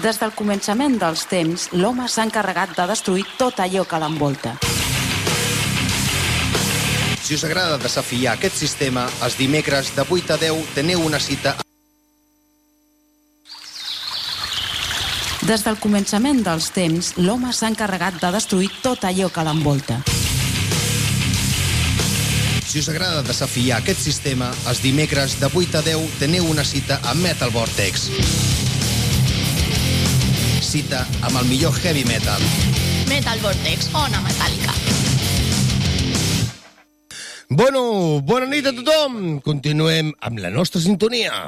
Des del començament dels temps, l'home s'ha encarregat de destruir tot allò que l'envolta. Si us agrada desafiar aquest sistema, els dimecres de 8 a 10 teniu una cita. Des del començament dels temps, l'home s'ha encarregat de destruir tot allò que l'envolta. Si us agrada desafiar aquest sistema, els dimecres de 8 a 10 teniu una cita a Metal Vortex. Cita amb el millor heavy metal. Metal Vortex, ona metàl·lica. Bueno, bona nit a tothom. Continuem amb la nostra sintonia.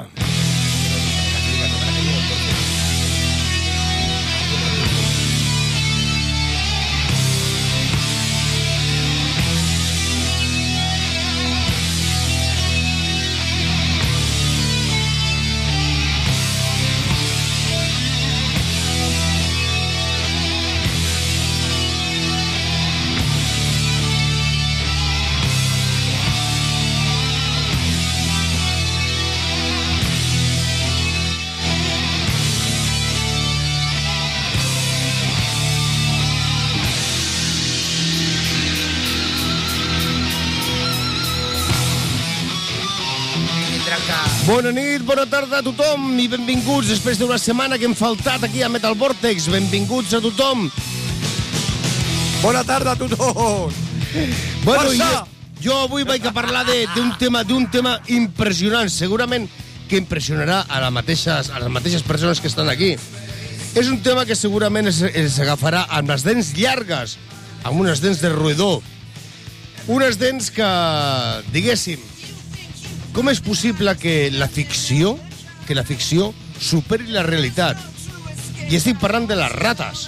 Bona nit, bona tarda a tothom i benvinguts després d'una setmana que hem faltat aquí a Metal Vortex. Benvinguts a tothom. Bona tarda a tothom. Bueno, jo avui vaig a parlar d'un tema impressionant, segurament que impressionarà a les mateixes persones que estan aquí. És un tema que segurament es agafarà amb les dents llargues, amb unes dents de roedor. Unes dents que, diguéssim, com és possible que la ficció superi la realitat? I estic parlant de les rates.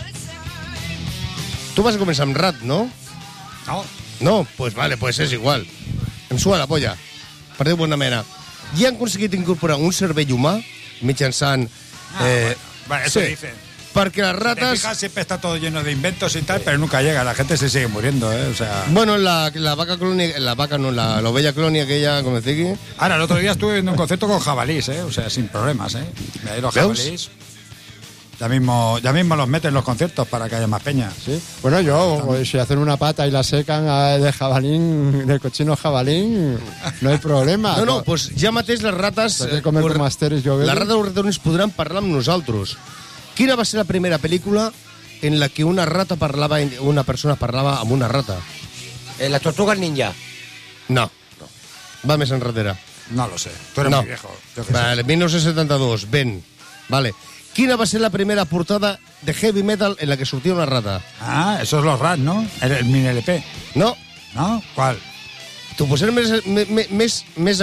Tu vas a començar amb rat, no? No. No? Pues vale, pues és igual. Em suda la polla. Per dir bona mena. I han aconseguit incorporar un cervell humà mitjançant... Bueno, eso sí, dicen. Perquè les Te rates... fijas, siempre está todo lleno de inventos y tal, pero nunca llega. La gente se sigue muriendo, ¿eh? O sea... Bueno, la vaca clonia... La vaca no, la ovella clonia aquella, com es digui... Ahora, el otro día estuve viendo un concierto con jabalís, ¿eh? O sea, sin problemas, ¿eh? De ahí los ¿Veus? jabalís... Ya mismo los meten en los conciertos para que haya más peña. Sí. Bueno, si hacen una pata y la secan de jabalín, de cochino jabalín, no hay problema. No, pues ja mateix les rates... Comer com asteris, jo les rates o ratones podran parlar amb nosaltres. Quina va ser la primera pel·lícula en la que una persona parlava amb una rata? Las tortugas ninja. No. Va més enrere. No lo sé. Tú eres muy viejo. Yo qué Vale, 1972, ben. Vale. Quina va ser la primera portada de heavy metal en la que sortia una rata? Ah, eso es los rats, ¿no? El mini LP. No. ¿No? ¿Cuál? T'ho posaré més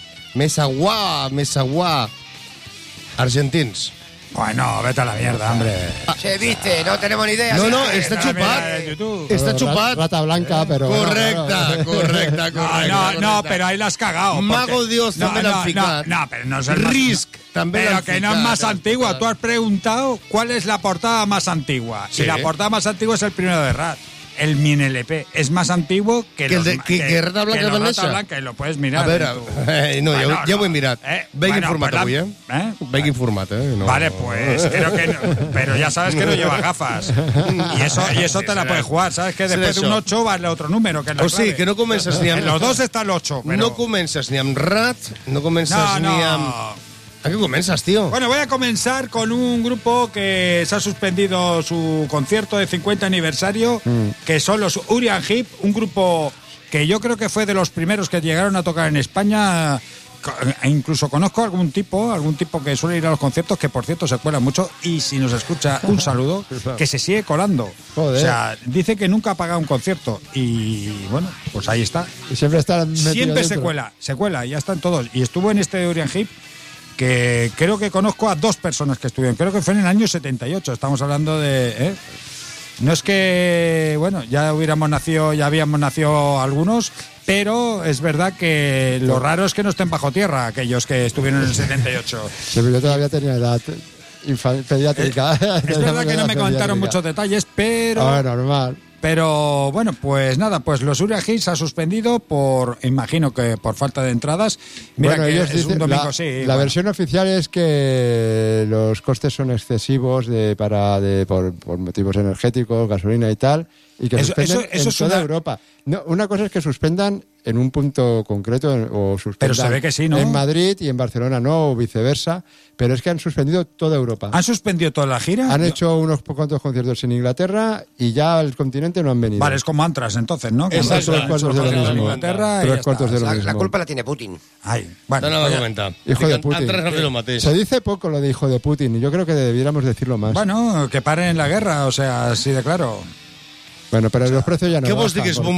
aguà argentins. Bueno, vete a la mierda, hombre. Se viste, no tenemos ni idea. No, està xupat. Està xupat. Rata blanca, pero... Correcte. No, pero ahí la has cagado. Mago Dios també l'han ficat. No, pero no es el Risk també l'han Pero que ficat. no es más antigua. Tú has preguntado cuál es la portada más antigua. Sí. Y la portada más antigua es el primero de Rat. El mini LP. Es más antiguo que Rata Blanca de Vanessa. Rata Blanca, y lo puedes mirar. A veure, ja ho he mirat. Venc informat avui, Venc informat, No. Vale, pues creo que no, pero ya sabes que no lleva gafas. Y eso te la puedes jugar, ¿sabes? Que después de un 8 vale otro número. Que es la O sigui, clave. que no comences ni amb... En los dos está el 8. Pero... No comences ni amb rat, no comences ni amb... ¿A qué comienzas, tío? Bueno, voy a comenzar con un grupo que se ha suspendido su concierto de 50 aniversario, que son los Urian Heep, un grupo que yo creo que fue de los primeros que llegaron a tocar en España. E incluso conozco algún tipo que suele ir a los conciertos, que por cierto se cuela mucho, y si nos escucha, un saludo, que se sigue colando. Joder. O sea, dice que nunca ha pagado un concierto, y bueno, pues ahí está. Y siempre está metido Siempre dentro. se cuela, y ya están todos. Y estuvo en este de Urian Heep, que creo que conozco a 2 personas que estuvieron. Creo que fue en el año 78. Estamos hablando de... No es que, bueno, ya habíamos nacido algunos, pero es verdad que lo raro es que no estén bajo tierra aquellos que estuvieron en el 78. Sí, pero yo todavía tenía edad pediátrica. Es verdad que no me contaron muchos detalles, pero... normal. Pero bueno, pues nada, pues los Uriah Heep se ha suspendido imagino que por falta de entradas. Mira, bueno, que ellos es dicen, un domingo, la sí. versión oficial es que los costes son excesivos por motivos energéticos, gasolina y tal, y que suspenden en toda Europa. No, una cosa es que suspendan en un punto concreto o suspendan pero se ve que sí, ¿no? en Madrid y en Barcelona no, o viceversa, pero es que han suspendido toda Europa. ¿Han suspendido toda la gira? Han hecho unos cuantos conciertos en Inglaterra y ya al continente no han venido. Vale, es como Antras entonces, ¿no? Exacto, tres cuartos de lo mismo. Inglaterra tres cuartos de lo mismo. La culpa la tiene Putin. Ay, bueno, No va a comentar. Hijo de Putin. Se dice poco lo de hijo de Putin y yo creo que debiéramos decirlo más. Bueno, que paren la guerra, o sea, así de claro. Bueno, però els preus ja no què vols dir, que els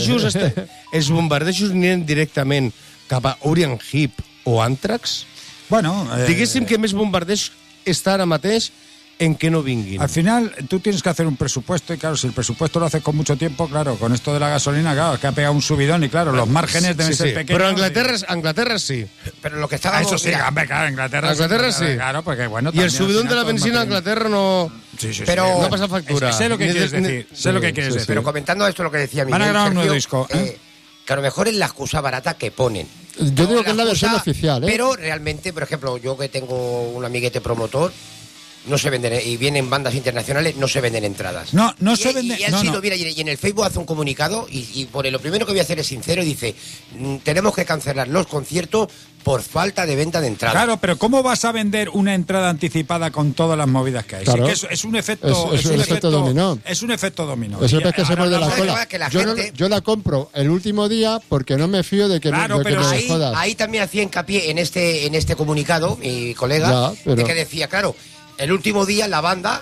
bombardejos aniran directament cap a Uriah Heep o Anthrax? Bueno, diguéssim que més bombardeig està ara mateix en que no vinguin. Al final, tú tienes que hacer un presupuesto y claro, si el presupuesto lo haces con mucho tiempo, claro, con esto de la gasolina, claro, es que ha pegado un subidón y claro, los márgenes deben ser pequeños. Pero Inglaterra sí. Pero lo que estábamos... Eso sí, claro, Inglaterra sí. Claro, porque bueno... Y el subidón de la benzina en Inglaterra no... Sí, pero no pasa factura. Sé lo que quieres decir, sé lo que quieres decir. Pero comentando esto lo que decía Miguel, van a grabar un nuevo Sergio, disco, que a lo mejor es la excusa barata que ponen. Yo digo que es la versión oficial, ¿eh? Pero realmente, por ejemplo, yo que tengo un amiguete promotor, no se venden, y vienen bandas internacionales, no se venden entradas. No se venden. Y él mira, y en el Facebook hace un comunicado y por lo primero que voy a hacer es sincero y dice, tenemos que cancelar los conciertos por falta de venta de entradas. Claro, pero ¿cómo vas a vender una entrada anticipada con todas las movidas que hay? Claro. Sí, que es un efecto... Es un efecto dominó. Es un efecto dominó. Eso es que se muerde la cola. Yo la compro el último día porque no me fío de que, claro, que me jodas. Ahí también hacía hincapié en este comunicado mi colega, de que decía, claro, el último día la banda,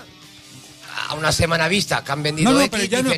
a una semana vista que han vendido pero ya no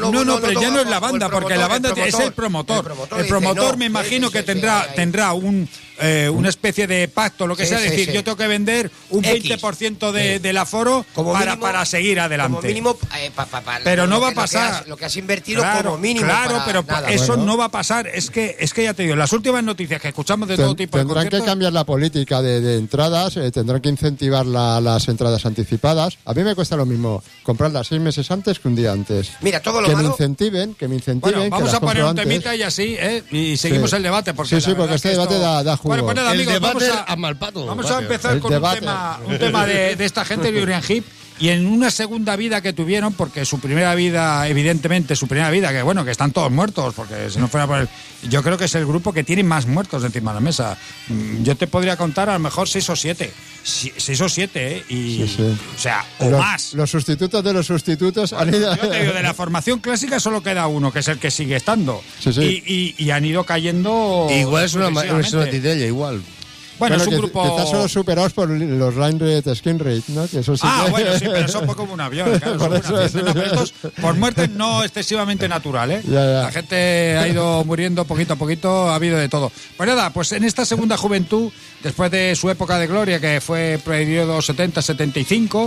es la banda, porque la banda es el promotor. El promotor me imagino que tendrá una especie de pacto, lo que sea, decir, yo tengo que vender un 20% del aforo para seguir adelante. Como mínimo, pero no va a pasar. Lo que has invertido como mínimo. Claro, pero eso no va a pasar. Es que ya te digo, las últimas noticias que escuchamos de todo tipo de tendrán que cambiar la política de entradas, tendrán que incentivar las entradas anticipadas. A mí me cuesta lo mismo comprarlas 6 meses antes que un día antes. Mira, todo lo que malo... me incentiven. Bueno, vamos a poner un temita y así, y seguimos el debate. Porque sí, porque este debate da jugo. Bueno, pues nada, amigos, vamos a empezar con un tema de esta gente de Uriah Heep. Y en una segunda vida que tuvieron, porque su primera vida, evidentemente, que bueno, que están todos muertos, porque si no fuera por yo creo que es el grupo que tiene más muertos encima de la mesa. Yo te podría contar a lo mejor 6 o 7. 6 o 7, o sea, más. Los sustitutos de los sustitutos han ido... Yo te digo, de la formación clásica solo queda uno, que es el que sigue estando. Y han ido cayendo... Igual es una titella, igual. Bueno, es un grupo... Que están solo superados por los Line Rate, Skin Rate, ¿no? Que eso sí bueno, sí, pero son como un avión, claro. Pero estos, por muerte no excesivamente natural, ¿eh? Ya. La gente ha ido muriendo poquito a poquito, ha habido de todo. Pues nada, pues en esta segunda juventud, después de su época de gloria, que fue periodo 70-75,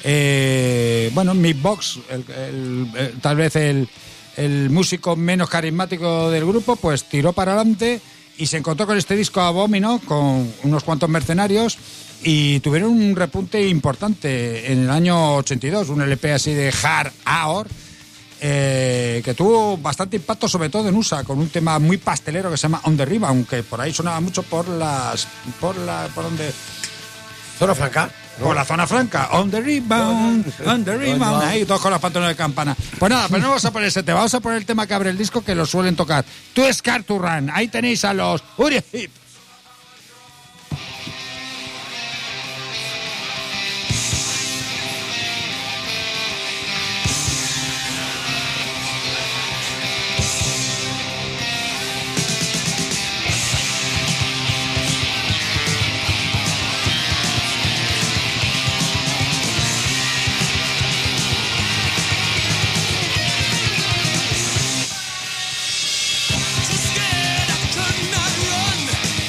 bueno, Mick Box, tal vez el músico menos carismático del grupo, pues tiró para adelante y se encontró con este disco Abomino, con unos cuantos mercenarios, y tuvieron un repunte importante en el año 82, un LP así de hard hour, que tuvo bastante impacto, sobre todo en USA, con un tema muy pastelero que se llama On the Rebound, aunque por ahí sonaba mucho por donde... ¿Zona franca? Por la zona franca, on the rebound, ahí todos con los pantalones de campana. Pues nada, pero no vamos a poner ese tema, vamos a poner el tema que abre el disco, que lo suelen tocar. Too Scared to Run, ahí tenéis a los Uriah Heep. Too scared, I could not run.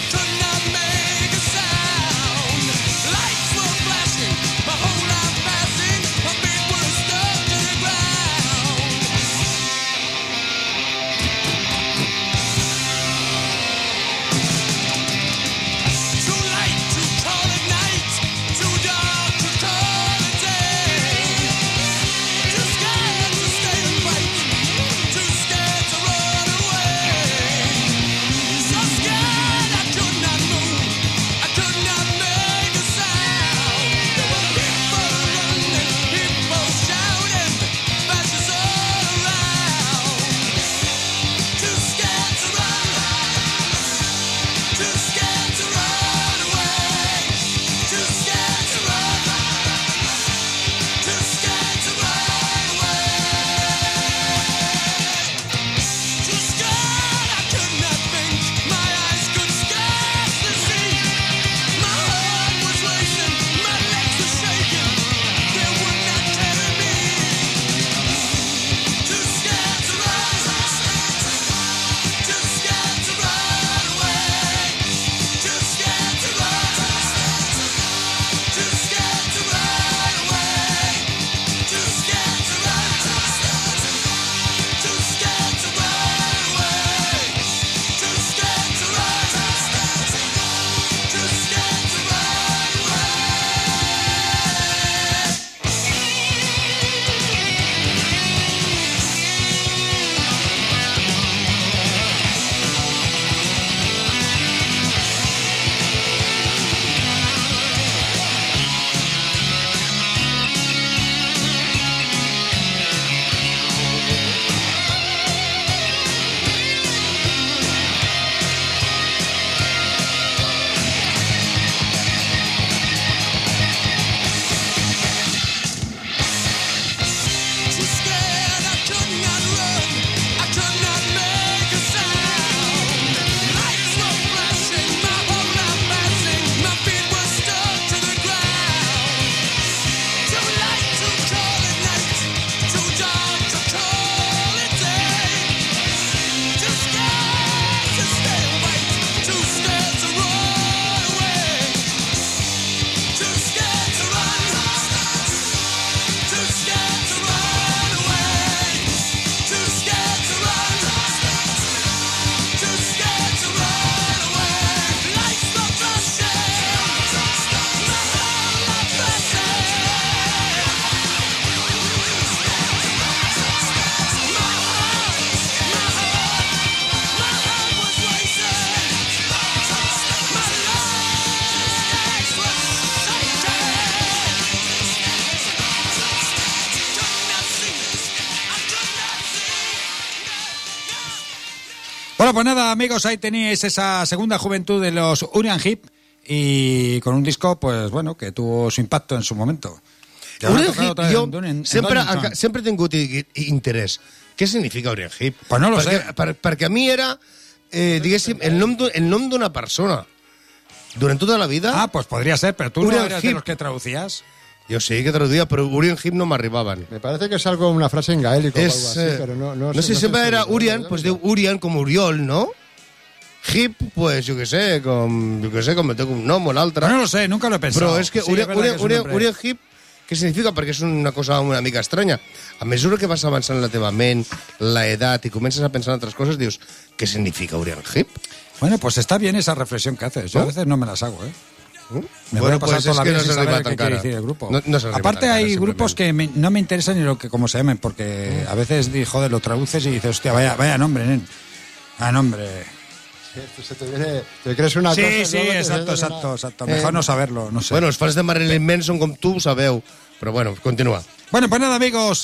Bueno, pues nada, amigos, ahí tenéis esa segunda juventud de los Urian Heep y con un disco, pues bueno, que tuvo su impacto en su momento. Urian Heep, jo sempre he tingut interès. Què significa Urian Heep? Pues no lo sé. Perquè a mi era, diguéssim, el nom d'una persona. Durant tota la vida... Ah, pues podría ser, pero tú Urian no eres Heep. De los que traducías. Yo sí que traducía, pero Urian Heep no me arribaban. Me parece que es algo, una frase en gaélico o algo así, pero no sé. Siempre era Urian, pues de Urian como Uriol, ¿no? Heep, pues yo qué sé, com tengo un nom o l'altre. No lo sé, nunca lo he pensado. Però és que Urian Heep, què significa? Perquè és una cosa una mica estranya. A mesura que vas avançant la teva ment, la edat, i comences a pensar en altres coses, dius, ¿qué significa Urian Heep? Bueno, pues está bien esa reflexión que haces. Yo a veces no me las hago, ¿eh? Me bueno, voy a pasar pues toda la vida sin saber qué quiere decir el grupo. No aparte hay grupos que no me interesan ni lo que como se llamen, porque a veces, joder, lo traduces y dices, hostia, vaya nombre, nen. Ah, nombre. Sí, te crees una cosa. Sí, exacto. Mejor no saberlo, no sé. Bueno, los fans de Marilyn Manson, com tu, ho sabeu. Però bueno, continúa. Bueno, pues nada, amigos,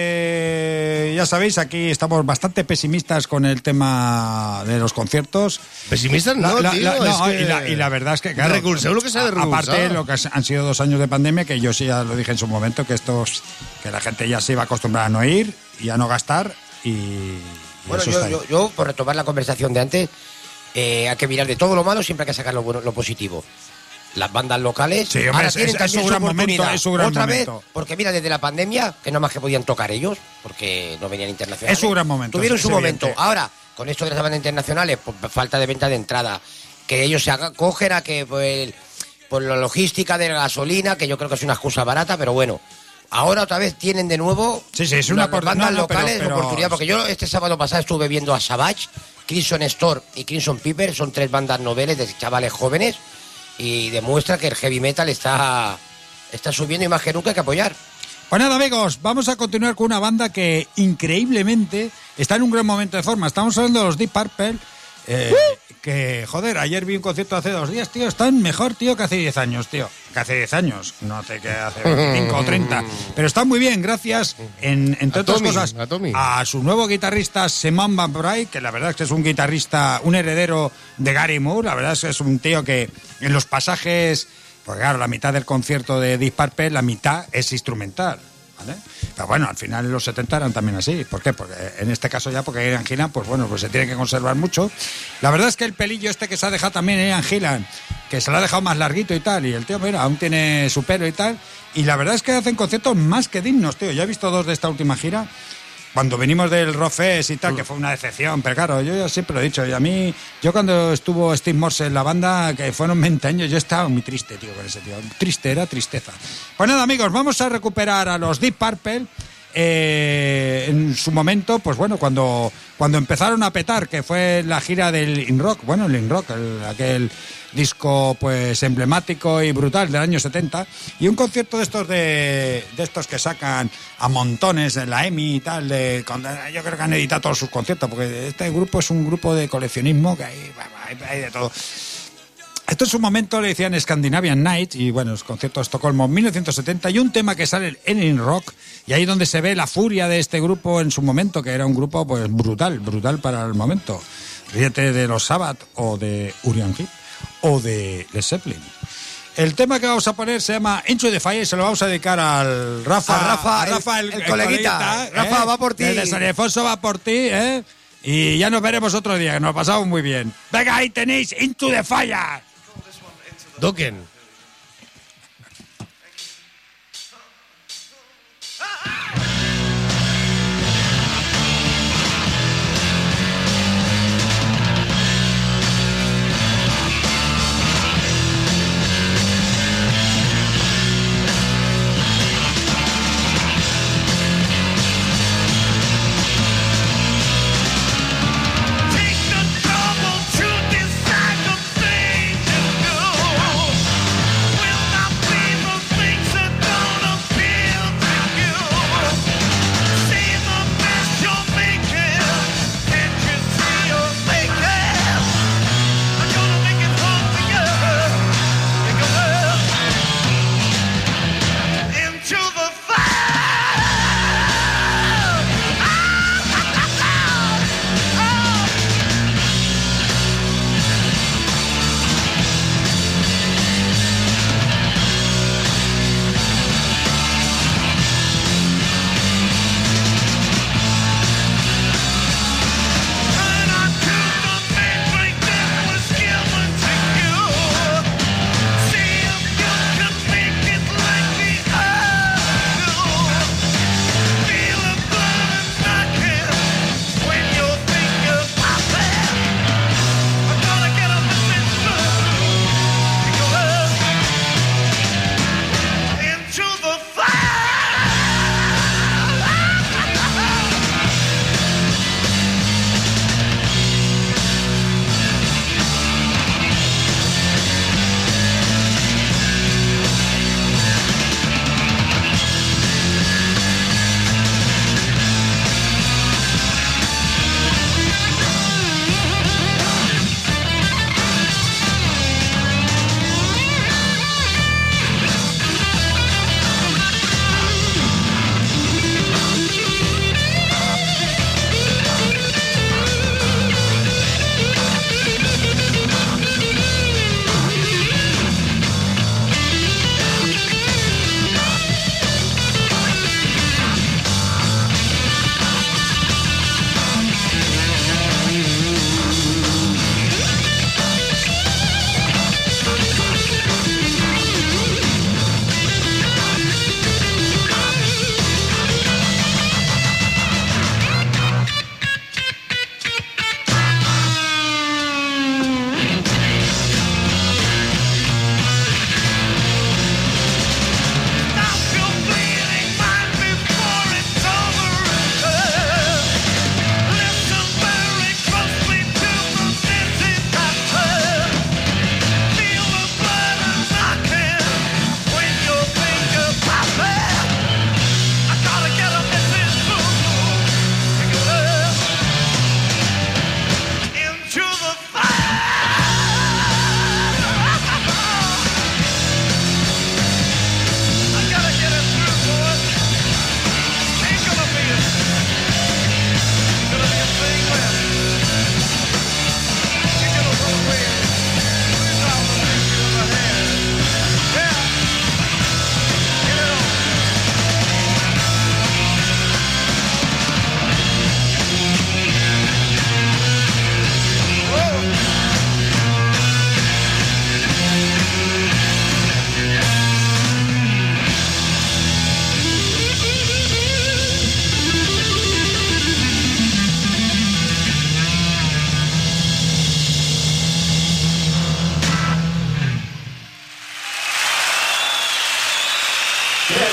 ya sabéis, aquí estamos bastante pesimistas con el tema de los conciertos. ¿Pesimistas? No, y la verdad es que, claro, recurseu lo que s'ha de recursar. Aparte, lo que han sido 2 años de pandemia, que yo sí ya lo dije en su momento, que la gente ya se iba a acostumbrar a no ir y a no gastar, y bueno, yo, por retomar la conversación de antes, hay que mirar de todo lo malo, siempre hay que sacar lo positivo. Las bandas locales sí, hombre, ahora tienen también su oportunidad. Es su gran otra momento. Vez, porque mira, desde la pandemia, que no más que podían tocar ellos, porque no venían internacionales. Es su gran momento. Tuvieron su momento. Ahora, con esto de las bandas internacionales, por falta de venta de entrada, que ellos se acogen a que por la logística de la gasolina, que yo creo que es una excusa barata, pero bueno. Ahora otra vez tienen de nuevo es una bandas locales pero oportunidad, porque yo este sábado pasado estuve viendo a Savage, Crimson Storm y Crimson Piper, son 3 bandas noveles de chavales jóvenes, y demuestra que el heavy metal está subiendo y más que nunca hay que apoyar. Pues nada, amigos, vamos a continuar con una banda que increíblemente está en un gran momento de forma. Estamos hablando de los Deep Purple, que, joder, ayer vi un concierto hace 2 días, tío, están mejor, tío, que hace 10 años, tío. Que hace 10 años, no sé qué hace 25 o 30, pero están muy bien, gracias, entre otras cosas, a su nuevo guitarrista, Simon Van Bray, que la verdad es que es un guitarrista, un heredero de Gary Moore, la verdad es que es un tío que en los pasajes, pues claro, la mitad del concierto de Deep Purple, la mitad es instrumental, ¿vale? Pero bueno, al final en los 70 eran también así. ¿Por qué? Porque en este caso ya, porque Ian Gillan, pues bueno, pues se tiene que conservar mucho. La verdad es que el pelillo este que se ha dejado también Ian Gillan, que se lo ha dejado más larguito y tal, y el tío, mira, aún tiene su pelo y tal, y la verdad es que hacen conciertos más que dignos, tío. Ya he visto 2 de esta última gira, cuando venimos del Rockfest y tal, que fue una decepción, pero claro, yo ya siempre lo he dicho, y a mí, yo cuando estuvo Steve Morse en la banda, que fueron 20 años, yo estaba muy triste, tío, con ese tío. Triste, era tristeza. Pues nada, amigos, vamos a recuperar a los Deep Purple. En su momento, pues bueno, cuando empezaron a petar, que fue la gira del In Rock, bueno, el In Rock, aquel disco pues emblemático y brutal del año 70, y un concierto de estos que sacan a montones en la EMI y tal, yo creo que han editado todos sus conciertos, porque este grupo es un grupo de coleccionismo que hay de todo. Esto en su momento le decían Scandinavian Night, y bueno, los conciertos de Estocolmo 1970, y un tema que sale en In Rock, y ahí donde se ve la furia de este grupo en su momento, que era un grupo pues brutal para el momento. Ríete de los Sabbath o de Urian Heep o de Led Zeppelin. El tema que vamos a poner se llama Into the Fire y se lo vamos a dedicar al Rafa, el coleguita. Rafa, va por ti. El de San Ildefonso va por ti, y ya nos veremos otro día, que nos lo pasamos muy bien. Venga, ahí tenéis Into the Fire. Dokken. Take the trouble to decide the thing to do.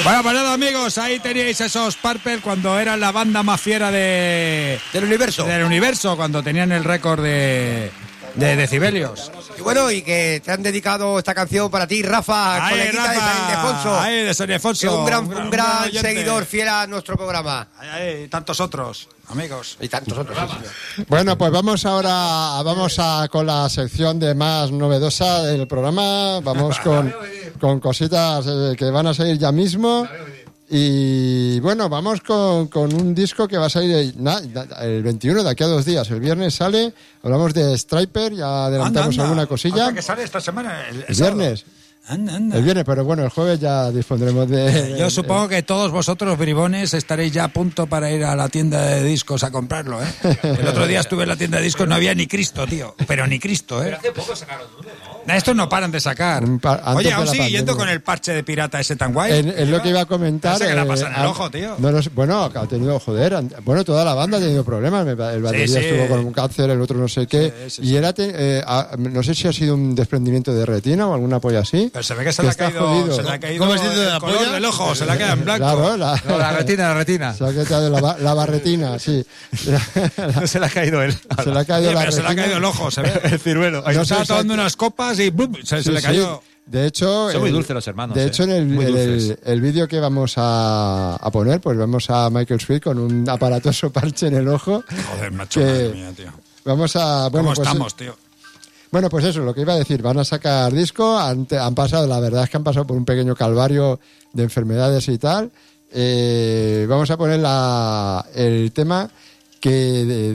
Bueno, pues nada, amigos, ahí teníais esos Purple cuando eran la banda más fiera del universo, cuando tenían el récord de decibelios. Y bueno, y que te han dedicado esta canción para ti, Rafa, coleguita de San Ildefonso. Ahí, de San Ildefonso. Un gran seguidor fiel a nuestro programa. Y tantos otros, amigos. Y tantos otros. Bueno, pues vamos con la sección de más novedosa del programa. Vamos con cositas que van a salir ya mismo. Y bueno, vamos con un disco que va a salir el 21, de aquí a 2 días. El viernes sale, hablamos de Striper, ya adelantamos alguna cosilla. ¿Hasta que sale esta semana? El viernes. Anda. El viernes, pero bueno, el jueves ya dispondremos de... Yo supongo que todos vosotros, bribones, estaréis ya a punto para ir a la tienda de discos a comprarlo, ¿eh? El otro día estuve en la tienda de discos, no había ni Cristo, tío. Pero ni Cristo, ¿eh? Pero hace poco sacaron uno, ¿no? Estos no paran de sacar. Oye, aún sigue yendo con el parche de pirata ese tan guay. Es lo que iba a comentar. ¿Qué le pasa en el ojo, tío? Bueno, ha tenido, bueno, toda la banda ha tenido problemas. El batería estuvo con un cáncer, el otro no sé qué. Sí. Y era, no sé si ha sido un desprendimiento de retina o alguna polla así. Pero se ve que se le ha caído ¿Cómo es de la color del ojo, se le ha quedado en blanco. Claro, la retina. Se ha quedado la barretina, sí. No se le ha caído él. Se le ha caído la retina. Se le ha caído el ojo, se ve. El ciruelo. No estaba tomando unas copas y se le cayó. Sí. De hecho, son muy dulces los hermanos. De hecho, en el vídeo que vamos a poner, pues vemos a Michael Sweet con un aparatoso parche en el ojo. Joder, macho, madre mía, tío. Vamos a... Bueno, ¿Cómo pues, estamos, tío? Bueno, pues eso, lo que iba a decir, van a sacar disco, han pasado, la verdad es que han pasado por un pequeño calvario de enfermedades y tal. Vamos a poner el tema que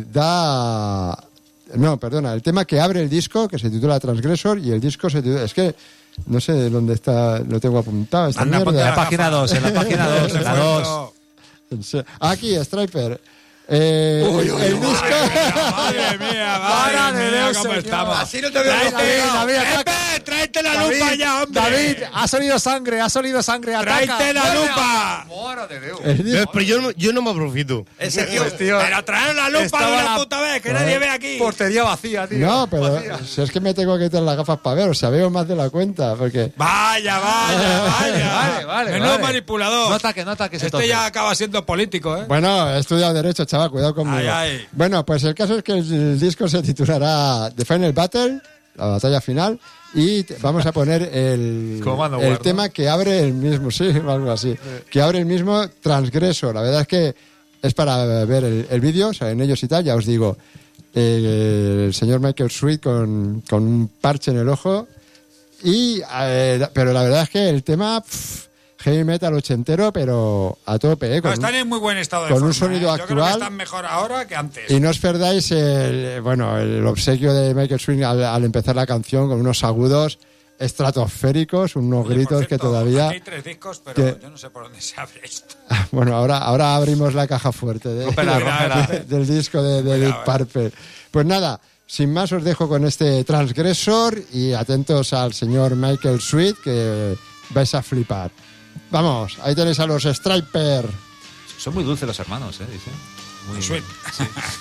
el tema que abre el disco, que se titula Transgressor, y el disco se titula... Es que no sé dónde está, lo tengo apuntado. En la página 2, en la página 2, en la 2. Aquí, Striper. El disco. Madre mía, ¿cómo estamos? Así no te veo. Tráete la lupa ya, hombre. David, ha salido sangre. Tráete la lupa. Pero yo no me aprofito. Pero traer la lupa de una puta vez, que nadie ve aquí. Portería vacía, tío. No, pero si es que me tengo que quitar las gafas para ver, o sea, veo más de la cuenta, porque... Vaya. Vale. Menudo manipulador. No ataques. Este ya acaba siendo político, ¿eh? Bueno, he estudiado Derecho, chaval, cuidado conmigo. Ay. Bueno, pues el caso es que el disco se titulará The Final Battle, la batalla final, y vamos a poner el tema que abre el mismo, sí, algo así, que abre el mismo Transgressor. La verdad es que es para ver el vídeo, salen ellos y tal, ya os digo, el señor Michael Sweet con un parche en el ojo, pero la verdad es que el tema... heavy metal ochentero, pero a tope, No, están en muy buen estado de con forma, un sonido actual. Yo creo que están mejor ahora que antes. Y no os perdáis el obsequio de Michael Sweet al empezar la canción con unos agudos estratosféricos, unos gritos cierto, que todavía... Hay 3 discos, pero yo no sé por dónde se abre esto. Bueno, ahora abrimos la caja fuerte del disco de Deep Purple. Pues nada, sin más os dejo con este Transgressor y atentos al señor Michael Sweet, que vais a flipar. Vamos, ahí tenéis a los Striper. Son muy dulces los hermanos, dice. Muy sweet. Sí.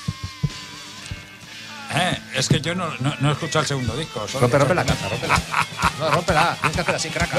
Es que yo no he escuchado el segundo disco. Rompe la caja, rómpela. No, rómpela. Tienes que hacer así, crack.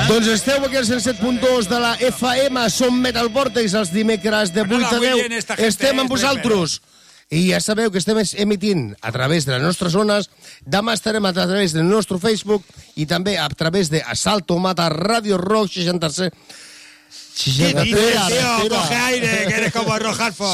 Doncs esteu aquí al 107.2 de la FM, som Metal Vortex els dimecres de 8 a 10. Estem amb vosaltres. I ja sabeu que estem emitint a través de les nostres zones. Demà estarem a través del nostre Facebook i també a través de Asalto Mata Radio Rock 63. Coge aire, que eres como Rojalfo.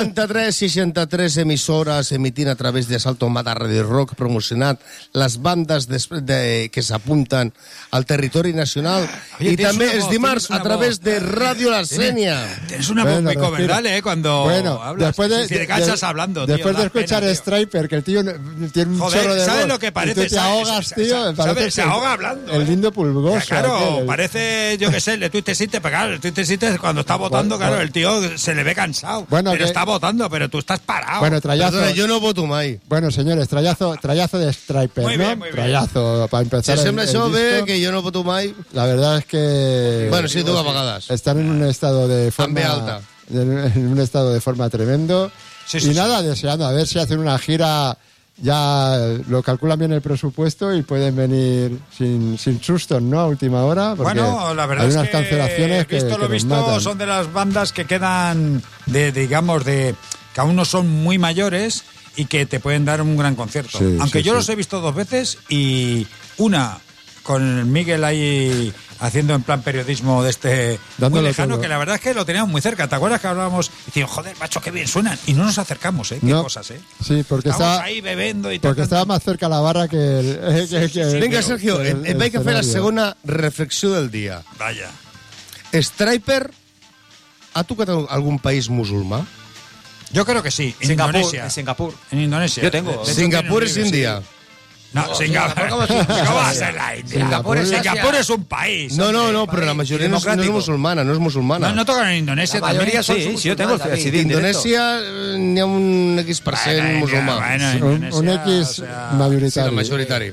63 emisores emitint a través de Asalto Mata Radio Rock, promocionant les bandes que s'apunten al territori nacional. I també els dimarts a través de Radio La Senia. Tienes una voz muy comercial, cuando hablas. Si te cansas hablando, tío. Después de escuchar Striper, que el tío tiene un chorro de ¿sabes voz, lo que parece? Y tú te ahogas, tío. Se ahoga hablando. El lindo pulgoso. Claro, parece, yo qué sé, el de Twisted Sister, pero claro, el Twisted Sister cuando está votando, claro, el tío se le ve cansado. Bueno, pero está votando, pero tú estás parado. Bueno, trayazo. Perdona, yo no voto mai. Bueno, señores, trayazo de Striper, muy ¿no? Bien, muy trayazo, bien. Para empezar. Si sembla això bé, que jo no voto mai. La verdad es que... Bueno, sí, tú a vegades. Están en un estado de forma... També alta. En un estado de forma tremendo. Sí, deseando a ver si hacen una gira... Ya lo calculan bien el presupuesto y pueden venir sin sustos, ¿no? A última hora. Bueno, la verdad hay unas es que cancelaciones visto lo visto, son de las bandas que quedan que aún no son muy mayores y que te pueden dar un gran concierto. Sí, Aunque yo los he visto 2 veces y una con Miguel ahí haciendo en plan periodismo de dándole muy lejano, todo. que la verdad es que lo teníamos muy cerca. ¿Te acuerdas que hablábamos? Y decíamos, joder, macho, qué bien suenan. Y no nos acercamos, Qué cosas, Sí, porque estamos ahí bebiendo y tal. Porque estaba más cerca la barra que el... Vinga, Sergio, vaig a fer la segona reflexió del dia. Vaya. Striper ha tocat algun país musulmà? Yo creo que sí. En Indonesia. En Singapur. En Indonesia. Yo tengo. De hecho, Singapur tiene es un libro, India. sí. No, Singapur. ¿Cómo va a ser la India? Singapur es un país. No, però la majoria no és musulmana, no és musulmana. No tocan en Indonesia La mayoría también. son Sí, yo tengo el musulmanes, CD en directo. Indonèsia n'hi ha un X% musulmà. Un X mayoritario. Sí, el majoritari.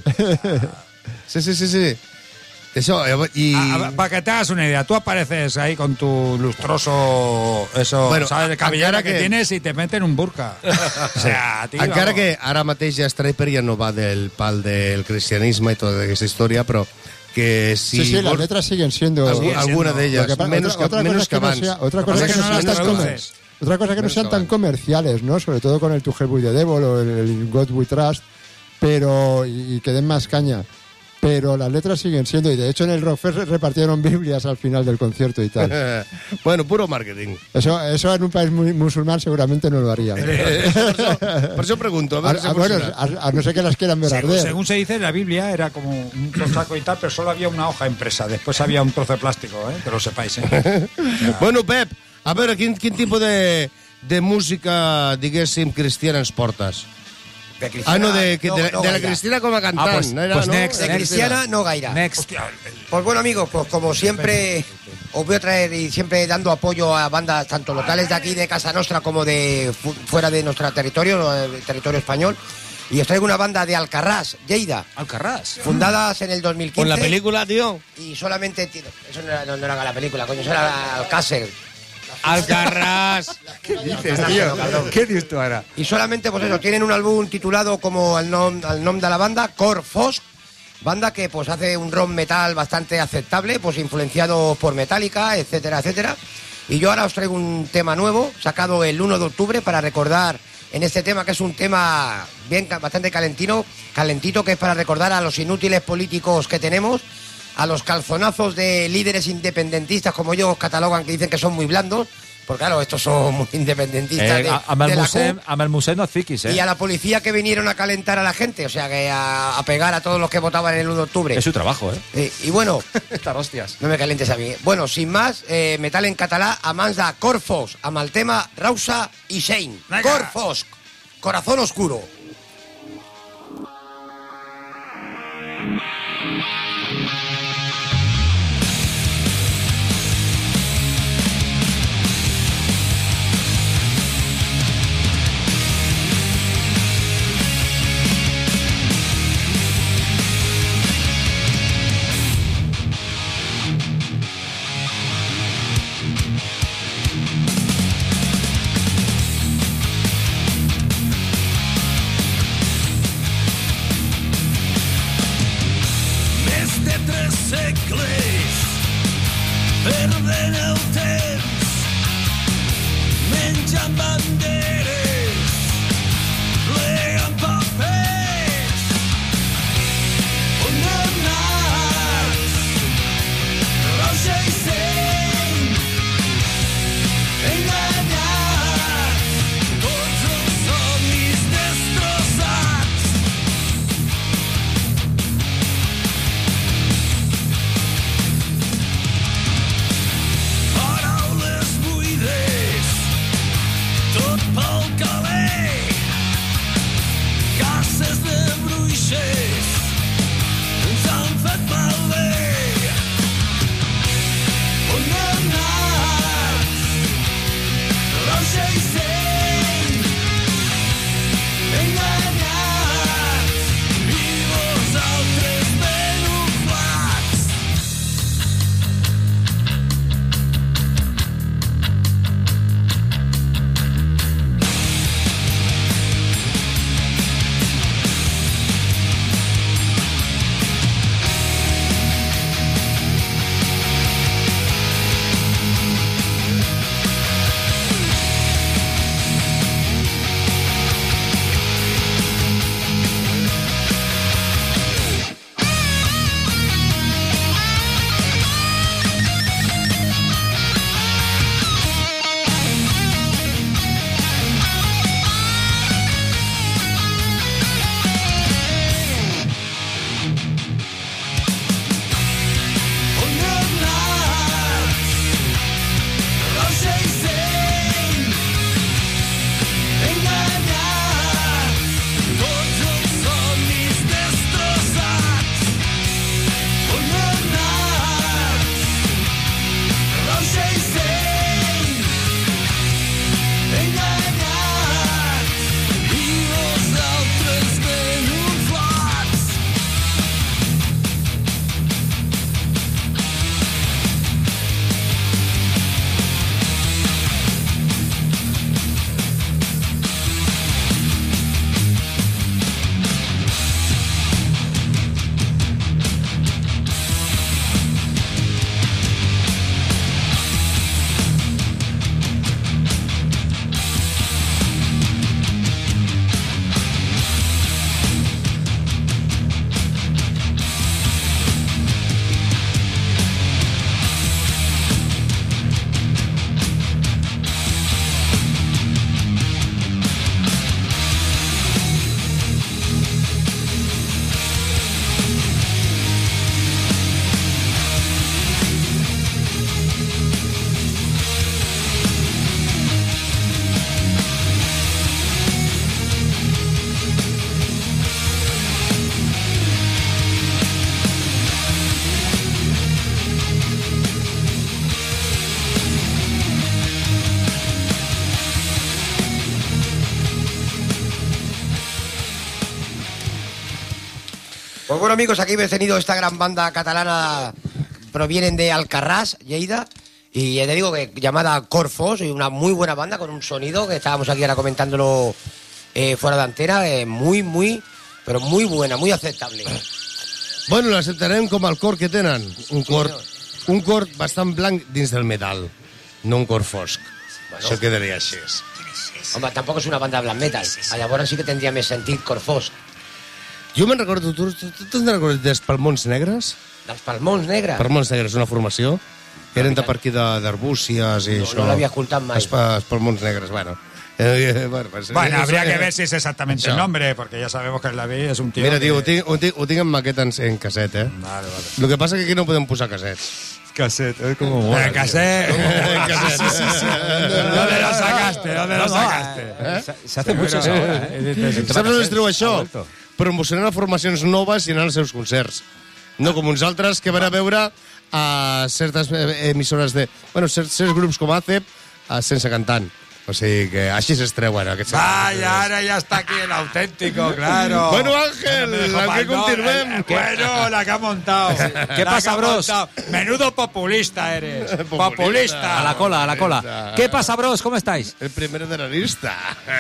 Sí. Eso, y... Para que te hagas una idea, tú apareces ahí con tu lustroso ¿sabes? De cabellera que tienes y te meten un burka. O sea, tío, encara que ara mateix ja Striper ja no va del pal del cristianisme i tota aquesta història, però que si... Sí, las letras siguen siendo... Alguna de ellas, menos que abans. Otra cosa que no sean tan comerciales, ¿no? Sobre todo con el To Hell With The Devil o el God We Trust, pero y que den más caña. Pero las letras siguen siendo, y de hecho en el Rockfest repartieron Biblias al final del concierto y tal. Bueno, puro marketing. Eso en un país muy musulmán seguramente no lo harían. Por eso pregunto. A no ser que las quieran ver arder. Según se dice, la Biblia era como un tosaco y tal, pero solo había una hoja impresa. Después había un trozo de plástico, que lo sepáis. Bueno, Pep, a veure, quin tipus de música, diguéssim, cristiana ens portes? De Cristiana, de la Cristina com a cantant. Pues next. De Cristiana no gaira. Next. Pues bueno, amigos, pues como siempre os voy a traer y siempre dando apoyo a bandas tanto locales de aquí, de Casa Nostra, como de fuera de nuestro territorio español. Y os traigo una banda de Alcarrás, Lleida. Alcarrás. Fundadas en el 2015. ¿Con la película, tío? Y solamente... Eso no era la película, coño, eso era Alcácer. Alcarrás. ¿Qué dices, tío? ¿Qué dices tú ahora? Y solamente, pues eso, tienen un álbum titulado como al nombre de la banda, Cor Fosc, banda que pues hace un rock metal bastante aceptable, pues influenciado por Metallica, etcétera, etcétera. Y yo ahora os traigo un tema nuevo, sacado el 1 de octubre, para recordar en este tema, que es un tema bastante calentito, que es para recordar a los inútiles políticos que tenemos, a los calzonazos de líderes independentistas, como ellos catalogan, que dicen que son muy blandos, porque claro, estos son muy independentistas amb el Museu no et fiquis, y a la policía que vinieron a calentar a la gente, o sea, que a pegar a todos los que votaban el 1 de octubre. Es su trabajo, y bueno, Estas hostias. no me calientes a mí. Bueno, sin más, metal en català, amants de Cor Fosc, amb el tema Rausa i Shane. Cor Fosc, Corazón Oscuro. Este 3 segles perdent el temps, menjant banderes, plegant papers. On hem anat, roja i seny, enganyats, tots els somnis destrossats. Paraules buides, tot pel caler, cases de bruixes ens han fet malbé. On hem anat, roja i seny, enganyats, i vosaltres ben oflats. On hem anat, roja i seny, enganyats, tots els somnis destrossats. On hem anat, roja i seny, enganyats, i vosaltres ben oflats. Pues bueno, amigos, aquí hemos tenido esta gran banda catalana, provienen de Alcarràs, Lleida, y ya te digo que llamada Corfos, y una muy buena banda con un sonido que estábamos aquí ahora comentándolo fuera de antena, pero muy buena, muy aceptable. Bueno, l'acceptarem com el cor que tenen. Un cor bastant blanc dins del metal, no un cor fosc. Bueno. Això quedaria així. Home, tampoc és una banda black metal. Llavors sí que tindria més sentit cor fosc. Jo me'n recordo, tu te'n recordes dels Palmons Negres? Dels Palmons Negres? Palmons Negres, una formació que eren de per aquí d'Arbúcies i això. No l'havia escoltat mai. Els Palmons Negres, bueno. Bueno, habría que ver si es exactamente el nombre, porque ya sabemos que el David es un tío. Mira, tío, ho tinc en maqueta en caset, eh? Vale. Lo que pasa es que aquí no podem posar casets. Cassette, es como mola. Cassette. Sí. ¿Dónde lo sacaste? Se hace mucho eso ahora, ¿eh? Saps on es treu això? Promocionant formacions noves i anant als seus concerts. No com uns altres que van a veure a certes emissores de... Bueno, certs grups com ACEP sense cantant. O sigui que així s'estreuen aquests... Vaya, ara ja està aquí el auténtico, claro. Bueno, Ángel, ¿a qué continuem? Bueno, la que ha montado. ¿Qué pasa, bros? Menudo populista eres. Populista. A la cola. ¿Qué pasa, bros? ¿Cómo estáis? El primero de la lista.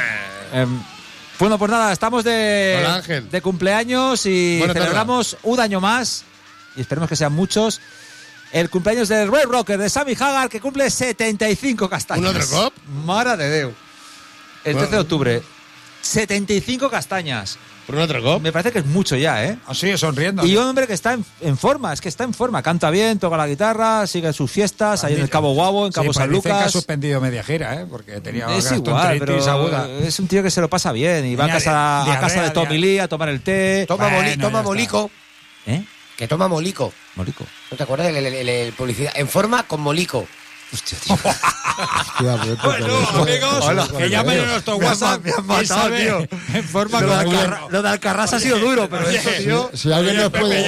Bueno, pues nada, estamos Hola, Ángel. de cumpleaños y Buena celebramos un año más y esperemos que sean muchos, el cumpleaños del Red Rocker, de Sammy Hagar, que cumple 75 castañas. ¿Un otro cop? Mare de Déu. El 13 de octubre. 75 castañas. ¿Por un otro cop? Me parece que es mucho ya, ¿eh? Sigue sonriendo. Y un hombre que está en forma, es que está en forma. Canta bien, toca la guitarra, sigue sus fiestas, ahí en el Cabo Guabo, en Cabo San Dicen que ha Lucas. suspendido media gira, ¿eh? Porque tenía Es igual, pero aguda. es un tío que se lo pasa bien y va a casa de Tommy Lee a tomar el té. Toma Bueno, molico. ¿Eh? Que toma molico. Molico. ¿No te acuerdas del publicidad? En forma con molico. Hostia, tío. Bueno, amigos, Hola, que llamen a nuestro WhatsApp. Me han matado, tío. En forma Lo de Alcarrás ha sido duro, pero eso, tío. Si alguien nos puede...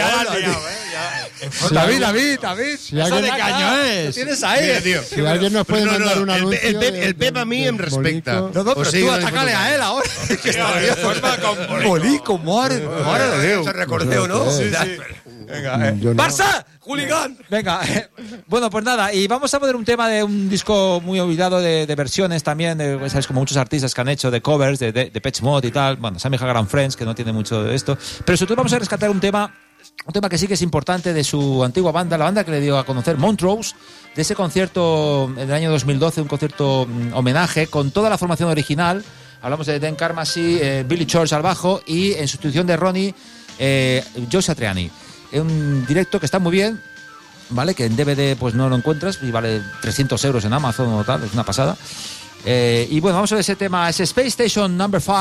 David. Si alguien... de caño es. Lo tienes ahí. Si alguien nos puede mandar un anuncio... El Pep a mí em respecta. No, pero tú atácale a él ahora. Que está bien. forma con Molico, madre de Déu. Ese recordeo, ¿no? Venga, Yo no. ¡Barça! ¡Hooligan! Venga, bueno, pues nada, y vamos a poner un tema de un disco muy olvidado de versiones también, ¿sabes? Como muchos artistas que han hecho de covers, de Depeche Mode y tal. Bueno, Sammy Hagar and Friends, que no tiene mucho de esto. Pero sobre todo vamos a rescatar un tema que sí que es importante de su antigua banda, la banda que le dio a conocer Montrose, de ese concierto en el año 2012, un concierto homenaje con toda la formación original. Hablamos de Dan Carmacy, Billy George al bajo y en sustitución de Ronnie, Joe Satriani. Un directo que está muy bien, ¿vale? Que en DVD pues no lo encuentras y vale 300 euros en Amazon o tal, es una pasada. Y bueno, vamos a ver ese tema, ese Space Station No. 5.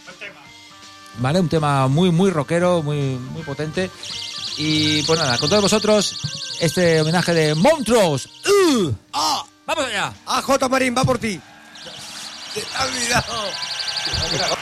¿Vale? Un tema muy, muy rockero, muy, muy potente. Y pues nada, con todos vosotros, este homenaje de Montrose. ¡Vamos allá! J. Marín, va por ti. Te has olvidado.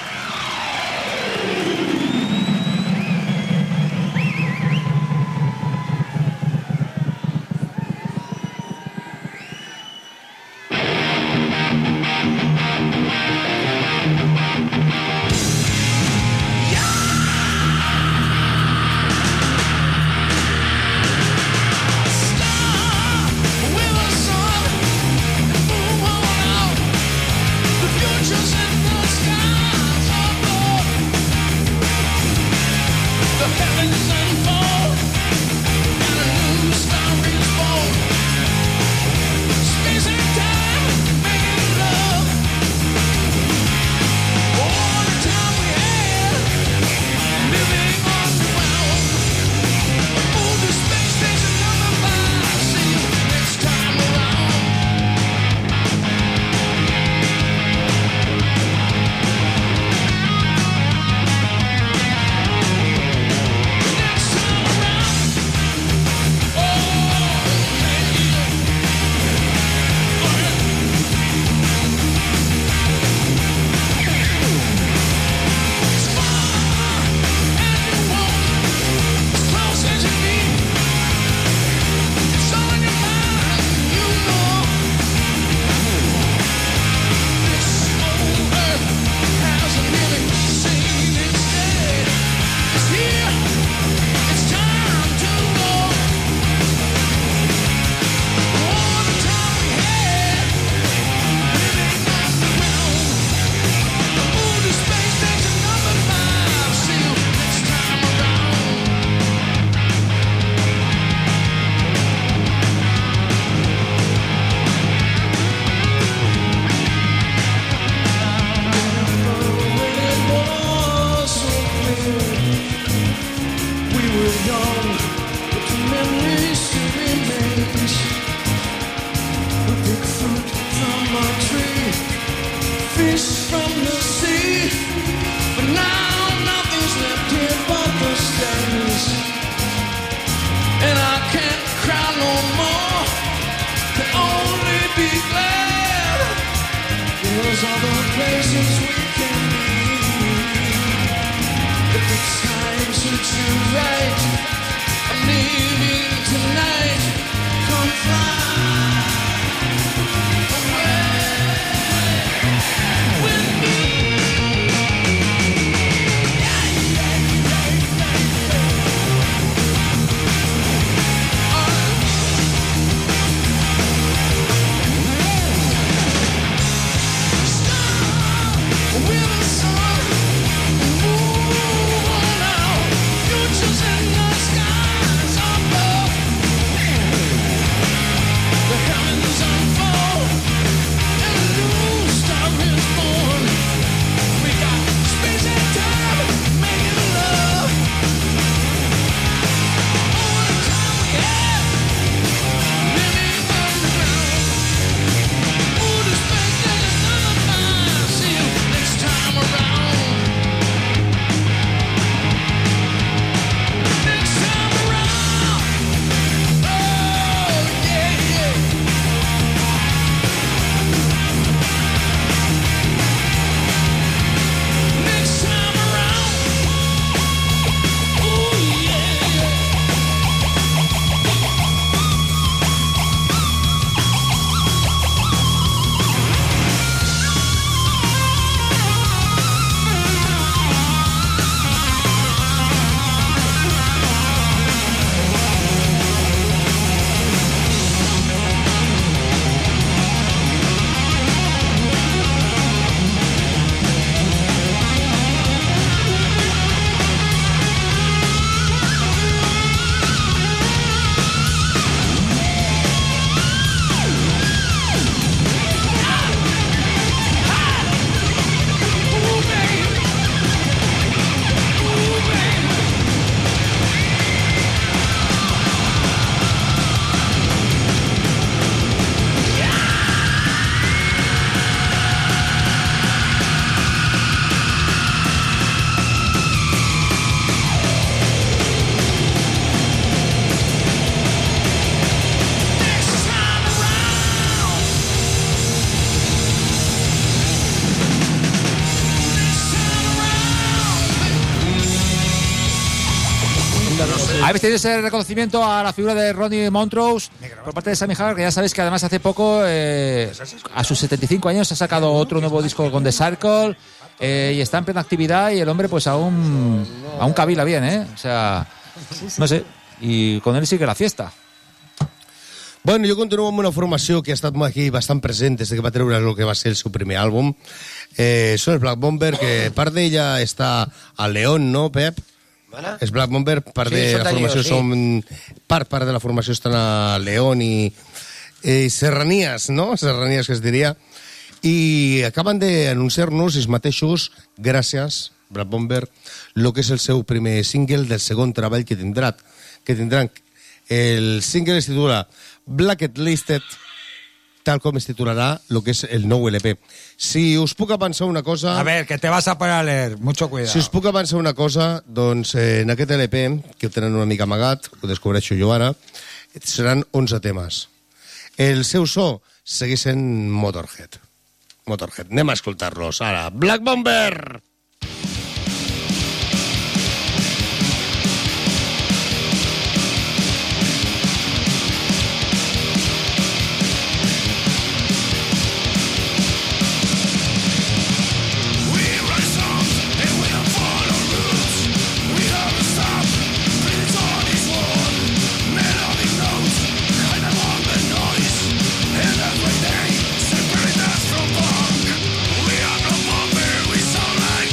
With the sun, move on out. Futures in Habéis tenido ese reconocimiento a la figura de Ronnie Montrose por parte de Sammy Hagar, que ya sabéis que además hace poco, a sus 75 años, ha sacado otro nuevo disco con The Circle y está en plena actividad y el hombre pues aún cavila bien, ¿eh? O sea, no sé, y con él sigue la fiesta. Bueno, jo continuo amb una formació que ha estat aquí bastant present des que va treure el que va ser el seu primer àlbum. Són els Black Bomber, que part d'ella està a León, no, Pep? ¿Vale? Els Black Bomber, part de la formació són... Part de la formació estan a León i Serranías, no? Serranías, que es diria. I acaben d'anunciar-nos ells mateixos, gràcies, Black Bomber, el que és el seu primer single del segon treball que tindran. El single es titula Blacklisted, tal com es titularà el que és el nou LP. Si us puc avançar una cosa... A ver, que te vas a poner a leer, mucho cuidado. Si us puc avançar una cosa, doncs en aquest LP, que ho tenen una mica amagat, ho descobreixo jo ara, seran 11 temes. El seu so segueix sent Motorhead. Anem a escoltar-los ara. Black Bomber! We are no bomber, we sound like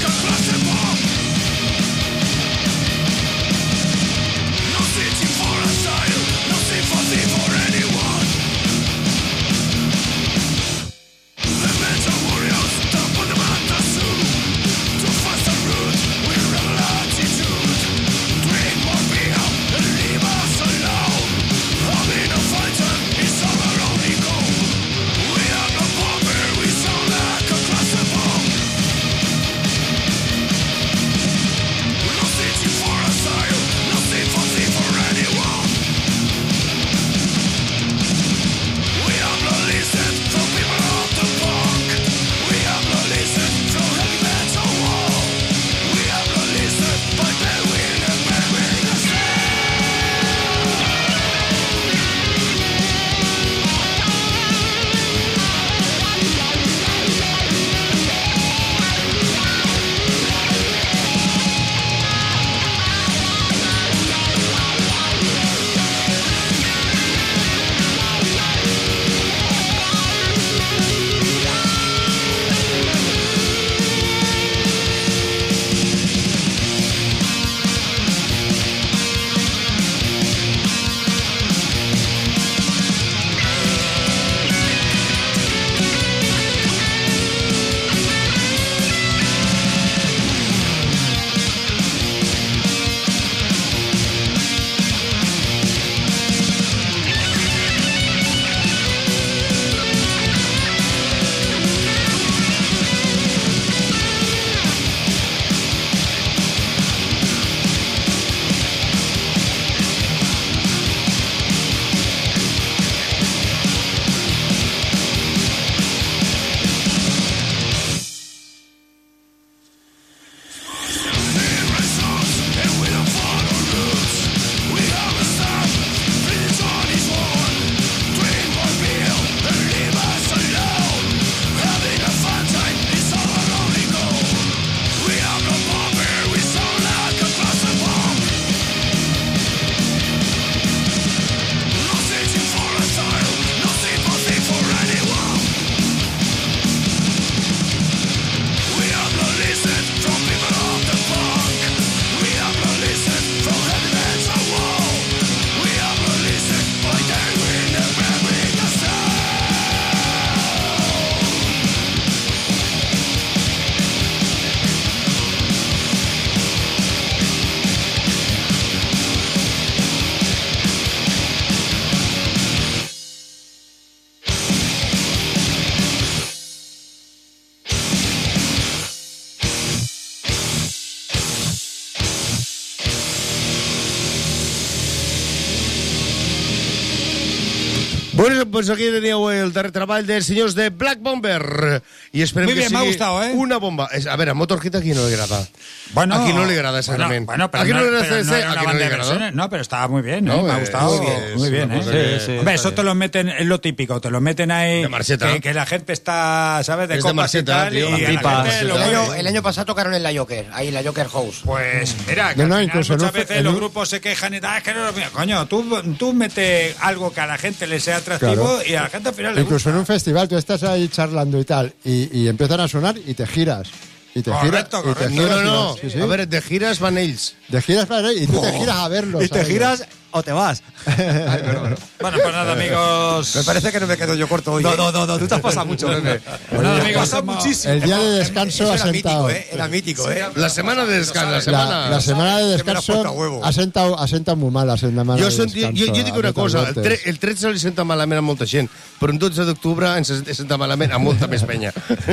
Bueno, pues aquí teníeu el darrer treball dels senyors de Black Bomber i esperem Muy bien, que me ha sigui gustado, ¿eh? una bomba. A ver, a Motorhead aquí no le agrada. Bueno, aquí no le agrada exactamente. Bueno, pero aquí no le pero agrada no era una aquí no banda le de agrada. versiones. No, pero estaba muy bien, No, me ha gustado. Muy bien, una cosa ¿eh? Sí, Hombre, eso te lo meten, es lo típico, te lo meten ahí. De marcheta. Que la gente está, ¿sabes? De Es de copas y marcheta, tal. tío, Y a la pipas. gente lo- El año pasado tocaron en la Joker, ahí en la Joker House. Pues mira, que No, al no, final incluso en muchas un- veces en los un- grupos se quejan y tal, es que no lo mira. Coño, tú metes algo que a la gente le sea atractivo Claro. y a la gente al final le Incluso gusta. en un festival tú estás ahí charlando y tal, y empiezan a sonar y te giras. Y te Correcto, giras, correcto. Y te giras No. y vas- sí. A ver, de giras van ells. De giras para ahí, y tú te giras a verlos. Y te a ellos. giras o te vas. Bueno, pues nada, amigos. Me parece que no me quedo yo corto hoy. No, tú te has pasado mucho, Pepe. Pues nada, amigos, muchísimo. El día de descanso Eso ha era sentado. mítico, ¿eh? Era mítico, ¿eh? La semana de descanso, la semana... La semana de Que me lo has puesto a descanso huevo. ha sentado muy mal la semana Jo, de senti, descanso. jo dic a una Metal cosa, Vortex. el 13 li senta malament a molta gent, però el 12 d'octubre ens senta malament a molta més penya.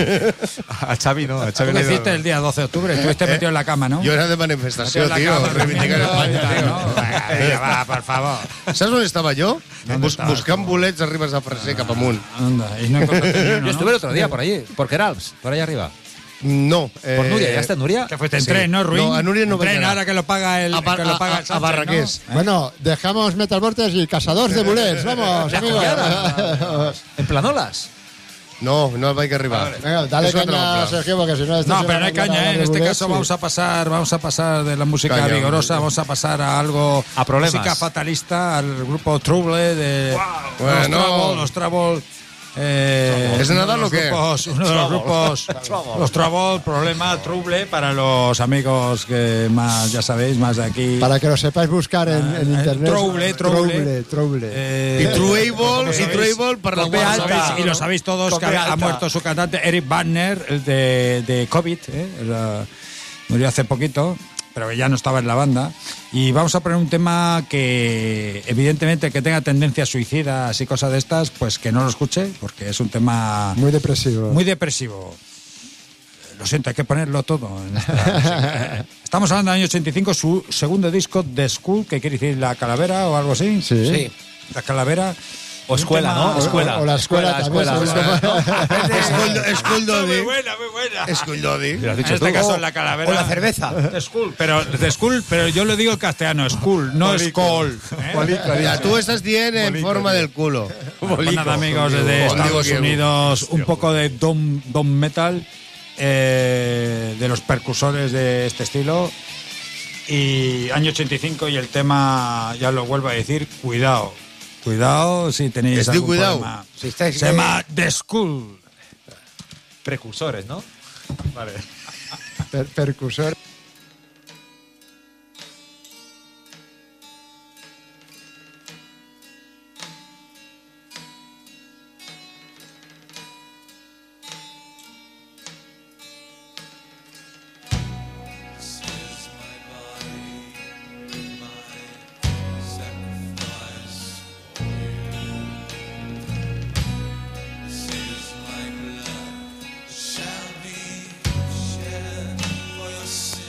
A Xavi no, a ¿Tú qué hiciste el día 12 de octubre? Estuviste metido en la cama, ¿no? Jo era de Metido manifestació, en la tio, cama, reivindicar durmiendo y Espanya, tal, tio. ¿no? Venga, va, por favor. Saps on estava jo? estabas Buscant bolets a Ribes de Freser cap amunt. Anda, y no encontraste ni uno, Yo estuve el ¿no? otro día por allí, por Queralbs, por allá arriba. No. Por Nuria, ¿ya está Nuria? Te fuiste en Sí. tren, ¿no, Ruin? No, a Nuria no En tren, vaig anar. ahora que lo paga el, A Bar- que lo paga el a Sánchez, Barraqués. ¿no? Bueno, dejamos Metal Vortex y Cazadors de Bulets. Vamos, amigos. En Planolas. No el vaig arribar. Venga, dale És una caña, altra. Sergio, porque si no... esto No, se pero va no hay a cambiar caña, a ¿eh? En este Bulets, caso sí. vamos a pasar de la música Caña. vigorosa, vamos a pasar a algo A problemas. música fatalista, al grupo Trouble de Bueno. los Trouble. ¿Es de Nadal o qué? Uno de los grupos, los Trouble, problema, Trouble para los amigos que más, ya sabéis, más de aquí. Para que lo sepáis buscar en internet. Trouble. Trouble. I Truable per la Con B guarda. alta. Y lo sabéis todos Con que B ha alta. muerto su cantante Eric Banner el de COVID, murió hace poquito, pero ya no estaba en la banda. Y vamos a poner un tema que evidentemente que tenga tendencias suicidas y cosas de estas, pues que no lo escuche, porque es un tema Muy depresivo. muy depresivo. Lo siento, hay que ponerlo todo en esta música. Estamos hablando del año 85, su segundo disco, The School, que quiere decir la calavera o algo así. Sí. Sí. La calavera. O escuela, Un tema- ¿no? Escuela. O la escuela también. School Dodi. Muy buena, muy buena. School Dodi. Lo has En dicho este tú. caso, la calavera. O la cerveza. The School, pero yo lo digo en castellano, School, no School. Ja, tu estàs dient en forma del culo. Pues nada, amigos de Estados Unidos, un poco de Dom Metal, de los percursores de este estilo. Y año 85 y el tema, ya lo vuelvo a decir, cuidado si tenéis Es de algún cuidado. problema. Si estáis- Se llama The School. Precursores, ¿no? Vale. Percursor. Shall be shed for your sin.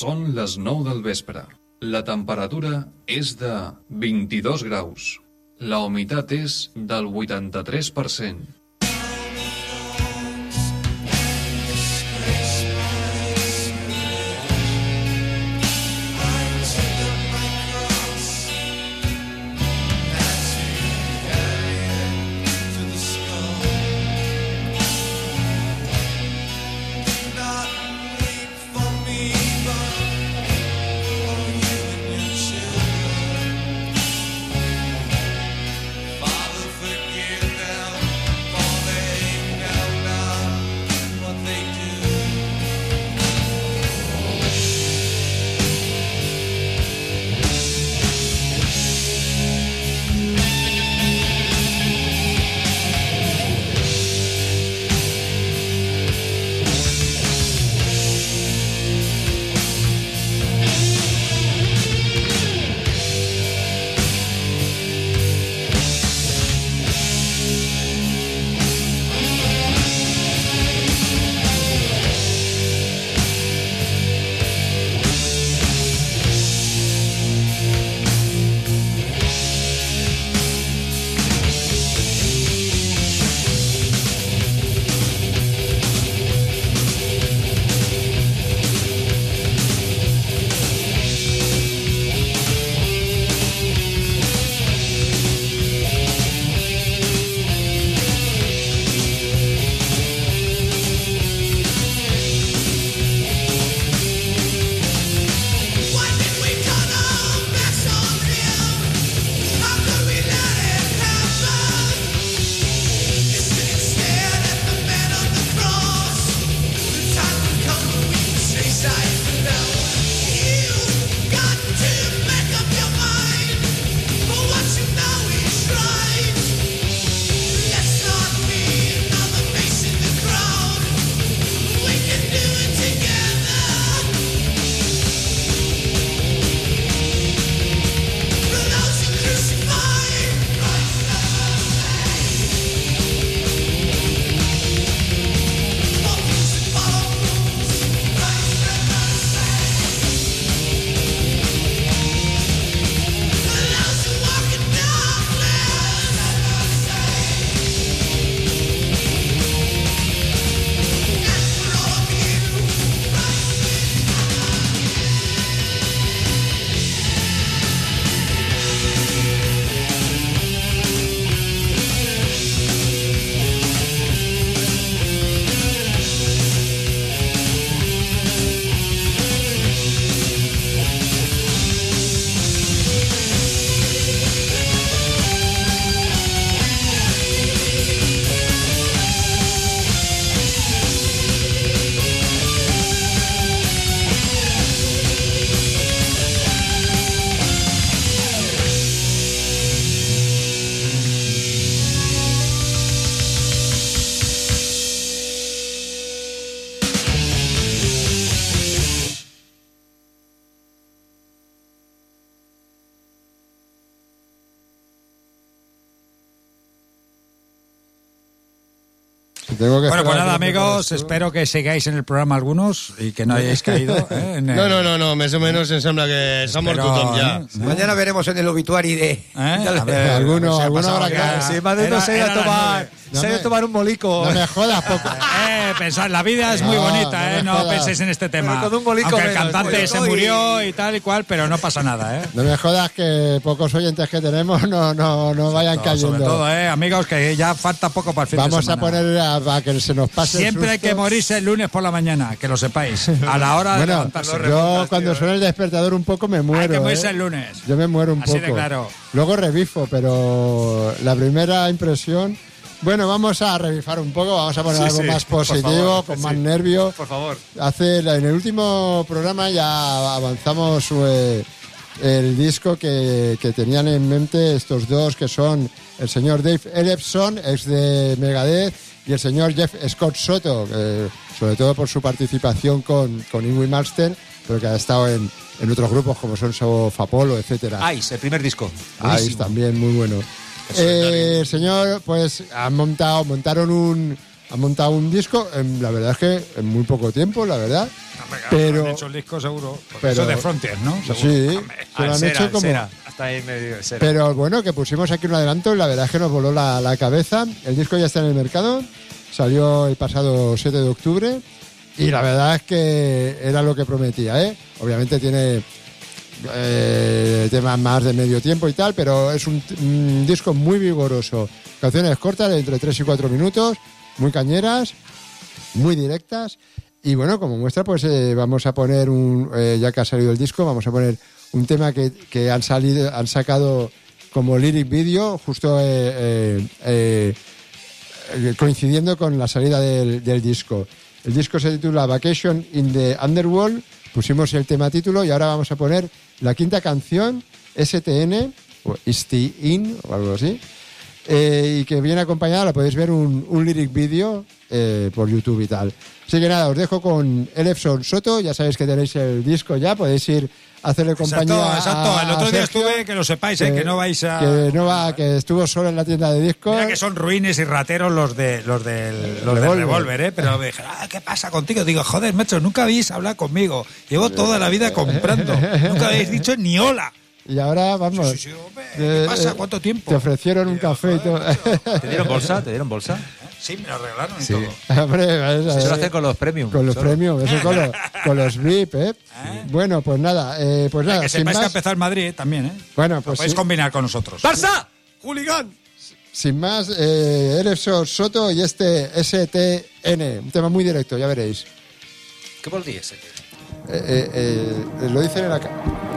Són les 9 del vespre. La temperatura és de 22 graus. La humitat és del 83%. Bueno, pues nada, amigos, espero que sigáis en el programa algunos y que no hayáis caído. No, más o menos em sembla que s'ha mort tothom ja. Mañana veremos en el obituari de... A ver, alguno habrá que... Sí, más de uno se ha ido a tomar un molico. No me jodas, poco. Pensad, la vida es muy bonita, no penséis en este tema. Con un bolico aunque el cantante se murió y tal y cual, pero no pasa nada, No me jodas que pocos oyentes que tenemos no vayan cayendo. Sobre todo, amigos, que ya falta poco para el fin de semana. Vamos a poner a que se nos pase. Siempre hay que morirse el lunes por la mañana, que lo sepáis. A la hora de levantarse. Yo cuando suena el despertador un poco me muero. Hay que morirse el lunes. Yo me muero un poco. Así de claro. Luego revifo, pero la primera impresión... Bueno, vamos a revifar un poco, vamos a poner algo más positivo, con más nervio. Por favor. En el último programa ya avanzamos el disco que tenían en mente estos dos, que son el señor Dave Ellefson, ex de Megadeth, y el señor Jeff Scott Soto, sobre todo por su participación con Yngwie Malmsteen, pero que ha estado en otros grupos como son Soft Apollo, etcétera. Ice, el primer disco. Ice también, muy bueno. El señor, pues, han montado un disco, la verdad es que en muy poco tiempo, la verdad. Pero han hecho el disco seguro. Eso de Frontier, ¿no? Seguro. Sí, se lo han hecho como. Hasta ahí medio cera. Pero bueno, que pusimos aquí un adelanto y la verdad es que nos voló la cabeza. El disco ya está en el mercado, salió el pasado 7 de octubre y la verdad es que era lo que prometía, ¿eh? Obviamente tiene temas más de medio tiempo y tal, pero es un disco muy vigoroso. Canciones cortas de entre 3 y 4 minutos, muy cañeras, muy directas. Y bueno, como muestra, pues vamos a poner ya que ha salido el disco, vamos a poner un tema que han sacado como lyric video, justo coincidiendo con la salida del disco. El disco se titula Vacation in the Underworld, pusimos el tema título y ahora vamos a poner la quinta canción, STN, o STN, o algo así, y que viene acompañada, la podéis ver un lyric video por YouTube y tal. Así que nada, os dejo con Elefson Soto, ya sabéis que tenéis el disco ya, podéis ir a hacerle compañía. Exacto. El otro día estuve, que lo sepáis, que no vais a... Que estuvo solo en la tienda de discos. Mira que son ruines y rateros los del Revolver, pero me dije, ¿qué pasa contigo? Digo, joder, macho, nunca habéis hablado conmigo. Llevo toda la vida comprando. Nunca habéis dicho ni hola. Y ahora, vamos... Sí, hombre, ¿qué pasa? ¿Cuánto tiempo? Te ofrecieron un café y todo. ¿Te dieron bolsa? Sí, me lo arreglaron y sí. todo. Hombre, eso lo hacen con los premium. Con los premium, eso con los VIP, ¿eh? Bueno, pues nada. Que sepáis que ha empezado el Madrid también, ¿eh? Bueno, pues lo podéis combinar con nosotros. ¡Barça! ¡Hooligan! Sin más, Elefson Soto y este STN. Un tema muy directo, ya veréis. ¿Qué vol dir, lo dicen en la...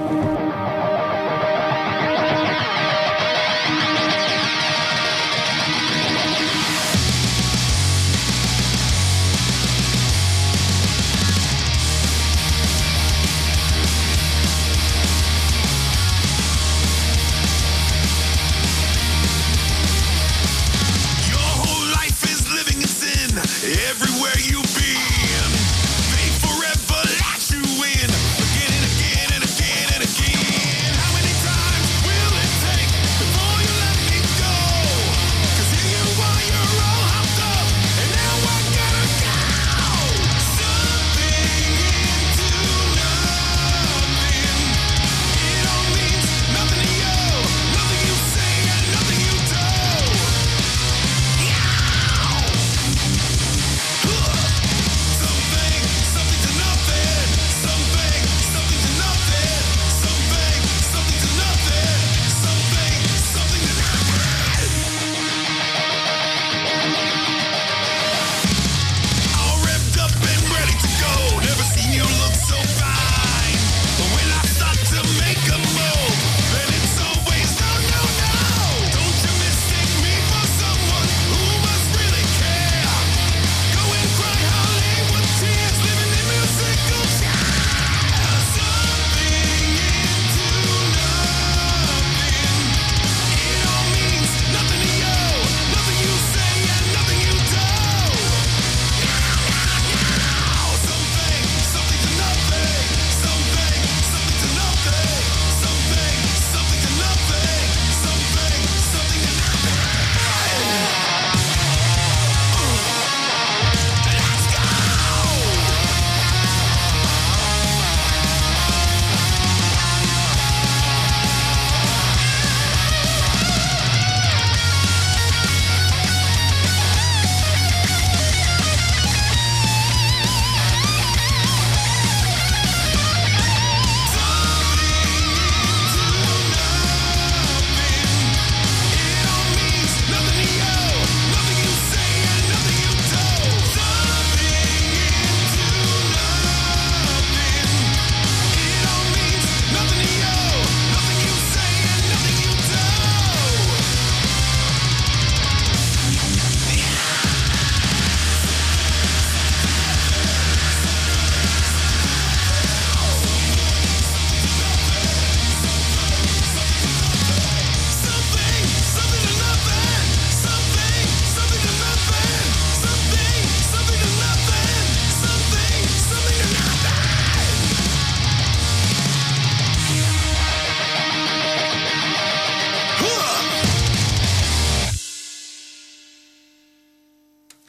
Everywhere you've been, fate forever locks you in, again and again and again and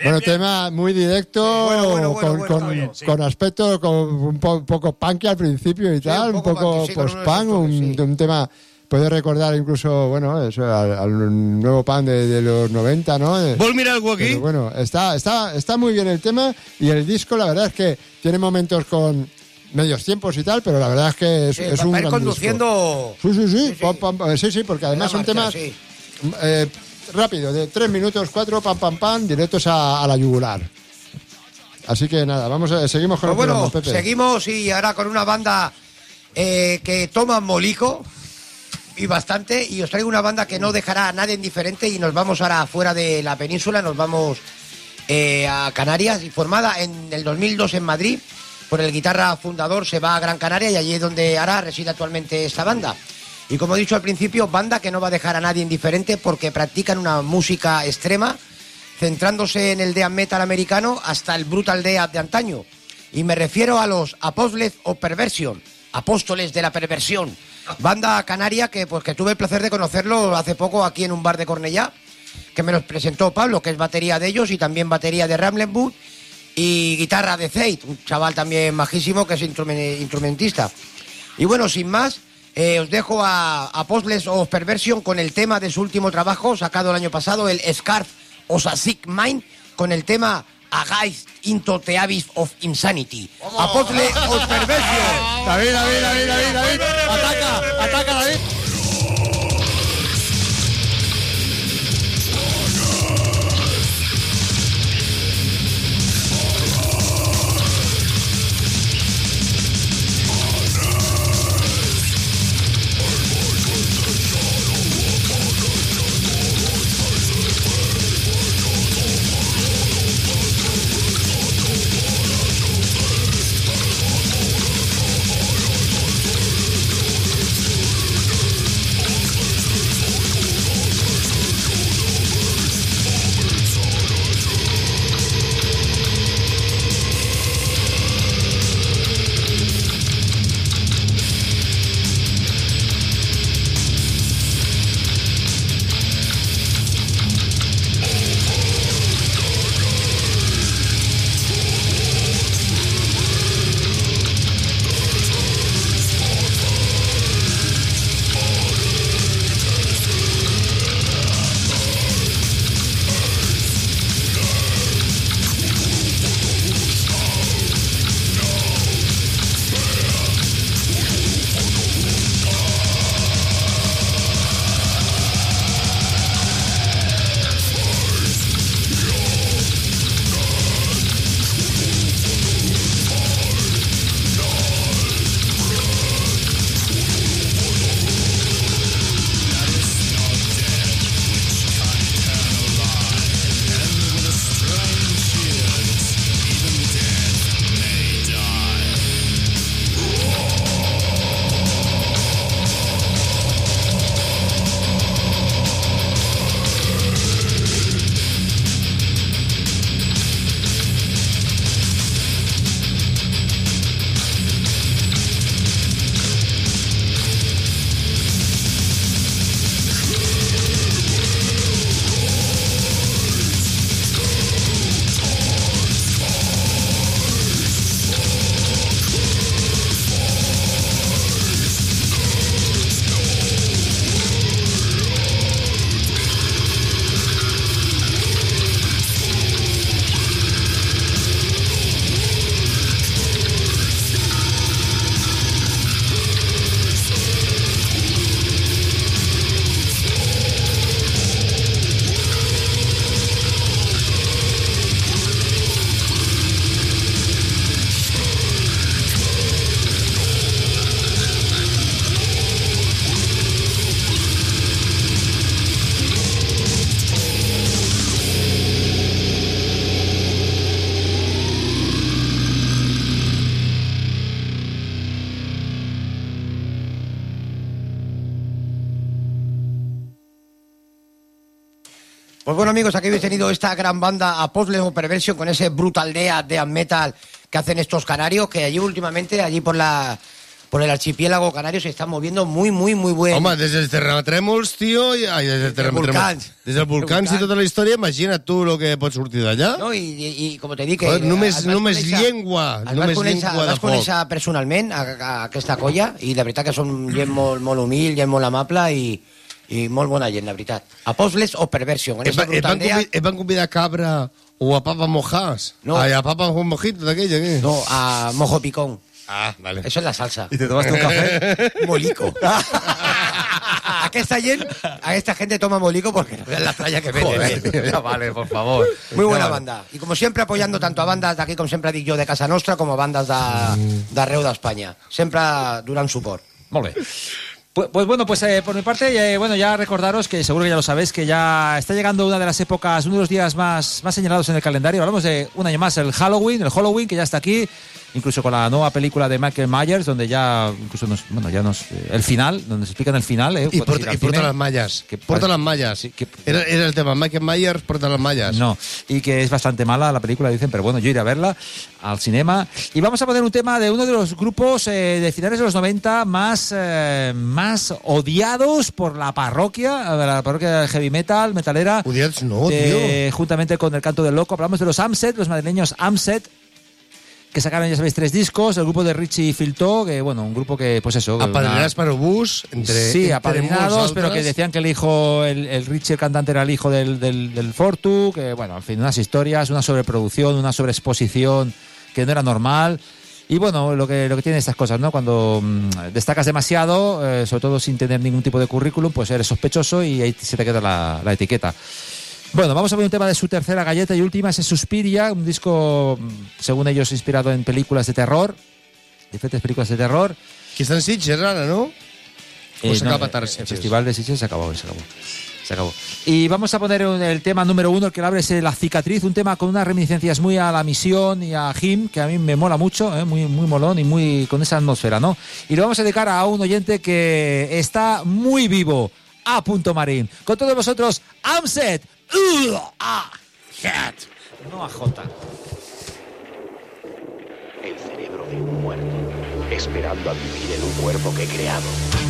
Bueno, tema muy directo, con aspecto un poco punky al principio y tal, un poco post-punk, un tema... Puedo recordar incluso, bueno, eso, al nuevo pan de los 90, ¿no? ¿Vos mira algo aquí? Pero bueno, está muy bien el tema y el disco, la verdad es que tiene momentos con medios tiempos y tal, pero la verdad es que es un gran conduciendo... disco. Sí, porque además son temas rápidos, de 3 minutos, 4, pam, directos a la yugular. Así que nada, seguimos con el programa, Pepe. Seguimos y ahora con una banda que toma molico y bastante, y os traigo una banda que no dejará a nadie indiferente y nos vamos ahora fuera de la península, nos vamos a Canarias, y formada en el 2002 en Madrid por el guitarra fundador, se va a Gran Canaria y allí es donde ahora reside actualmente esta banda. Y como he dicho al principio, banda que no va a dejar a nadie indiferente porque practican una música extrema, centrándose en el death metal americano hasta el brutal death de antaño. Y me refiero a los Apostles of Perversion, apóstoles de la perversión. Banda canaria que tuve el placer de conocerlo hace poco aquí en un bar de Cornellá, que me los presentó Pablo, que es batería de ellos y también batería de Ramlenwood y guitarra de Zate, un chaval también majísimo que es instrumentista. Y bueno, sin más, os dejo a Apostles of Perversion con el tema de su último trabajo sacado el año pasado, el Scarf of a Sick Mind, con el tema A Guide into the Abyss of Insanity. Apostle of Perversion. David. Ataca, David. Pues bueno, amigos, aquí habéis tenido esta gran banda Apostles of Perversion con ese brutal death metal que hacen estos canarios, que allí últimamente, allí por por el archipiélago canario se están moviendo muy bueno. Home, des dels terratrèmols, tio, des del volcán i tota la història, imagina't tu el que pot sortir d'allà. No, i com te dic... Només llengua de foc. El vas conèixer personalment, a aquesta colla, i la veritat que són gent molt humil, gent molt amable i molt bona gent, la veritat. Apostles o Perversion. Et van convidar a Cabra o a Papa Mojas? No. A Papa Mojito d'aquella, què? No, a Mojo Picón. Ah, vale. Eso es la salsa. ¿Y te tomaste un café? Molico. A esta gente toma molico porque no vean la playa que venden. Joder, ya vale, por favor. Muy buena banda. Y como siempre apoyando tanto a bandas de aquí, como siempre dic jo, de Casa Nostra, como a bandas d'arreu d'Espanya. Sempre durant suport. Molt bé. Pues bueno, pues por mi parte, ya recordaros que seguro que ya lo sabéis, que ya está llegando una de las épocas, uno de los días más señalados en el calendario. Hablamos de un año más, el Halloween, que ya está aquí, incluso con la nueva película de Michael Myers, donde ya incluso el final, donde se explican el final. Y porta las mallas. Porta las mallas. Sí, era el tema, Michael Myers porta las mallas. No, y que es bastante mala la película, dicen, pero bueno, yo iré a verla al cinema. Y vamos a poner un tema de uno de los grupos de finales de los 90 más odiados por la parroquia de heavy metal, metalera. Odiados no, tío. Juntamente con el Canto del Loco. Hablamos de los Amset, los madrileños Amset, que sacaron, ya sabéis, 3 discos. El grupo de Richie Filtó, que bueno, un grupo que, pues eso... Apadrinados para Obús. Sí, apadrinados, pero que decían que el hijo, el Richie, el cantante, era el hijo del Fortu, que bueno, en fin, unas historias, una sobreproducción, una sobreexposición que no era normal. Y bueno, lo que tienen estas cosas, ¿no? Cuando destacas demasiado, sobre todo sin tener ningún tipo de currículum, pues eres sospechoso y ahí se te queda la etiqueta. Bueno, vamos a ver un tema de su tercera galleta y última, es Suspiria, un disco, según ellos, inspirado en películas de terror, diferentes películas de terror. Que está en Sitges, rara, ¿no? Pues se acaba tarde. El festival de Sitges se acabó. Y vamos a poner el tema número 1, el que abre es La Cicatriz, un tema con unas reminiscencias muy a La Misión y a Him, que a mí me mola mucho, muy molón y muy con esa atmósfera, ¿no? Y lo vamos a dedicar a un oyente que está muy vivo, A. Marín. Con todos vosotros, Amset. No a J. El cerebro de un muerto, esperando a vivir en un cuerpo que he creado.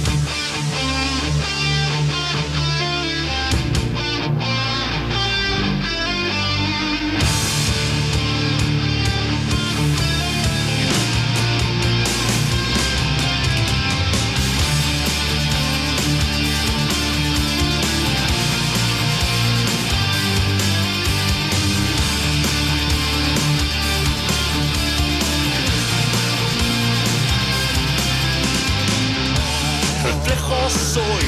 Soy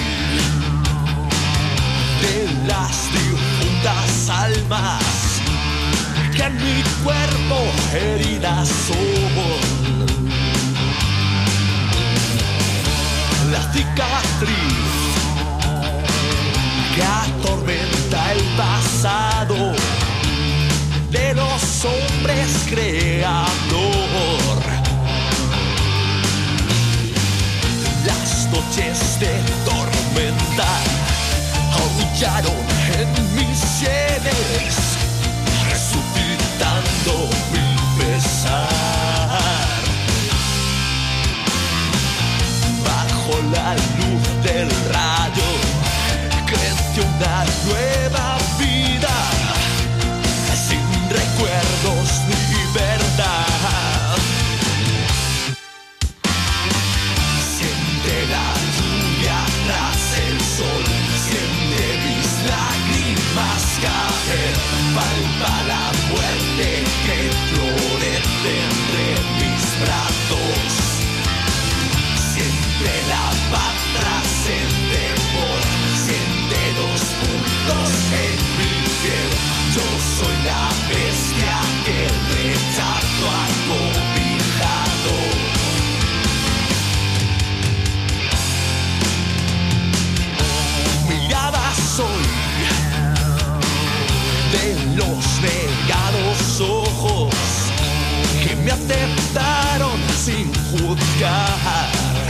de las difuntas almas que en mi cuerpo heridas son. La cicatriz que atormenta el pasado de los hombres creador. Las noches de tormenta aullaron en mis sienes, resucitando mi pesar. Bajo la luz del rayo creció una nueva vida, sin recuerdos ni verdad. La lluvia tras el sol, siente mis lágrimas caer, palpa la muerte que florece entre mis brazos, siente la paz tras el temor, siente los puntos en mi piel, yo soy la bestia que el rechazo ha cobijado. Soy de los negados ojos que me aceptaron sin juzgar.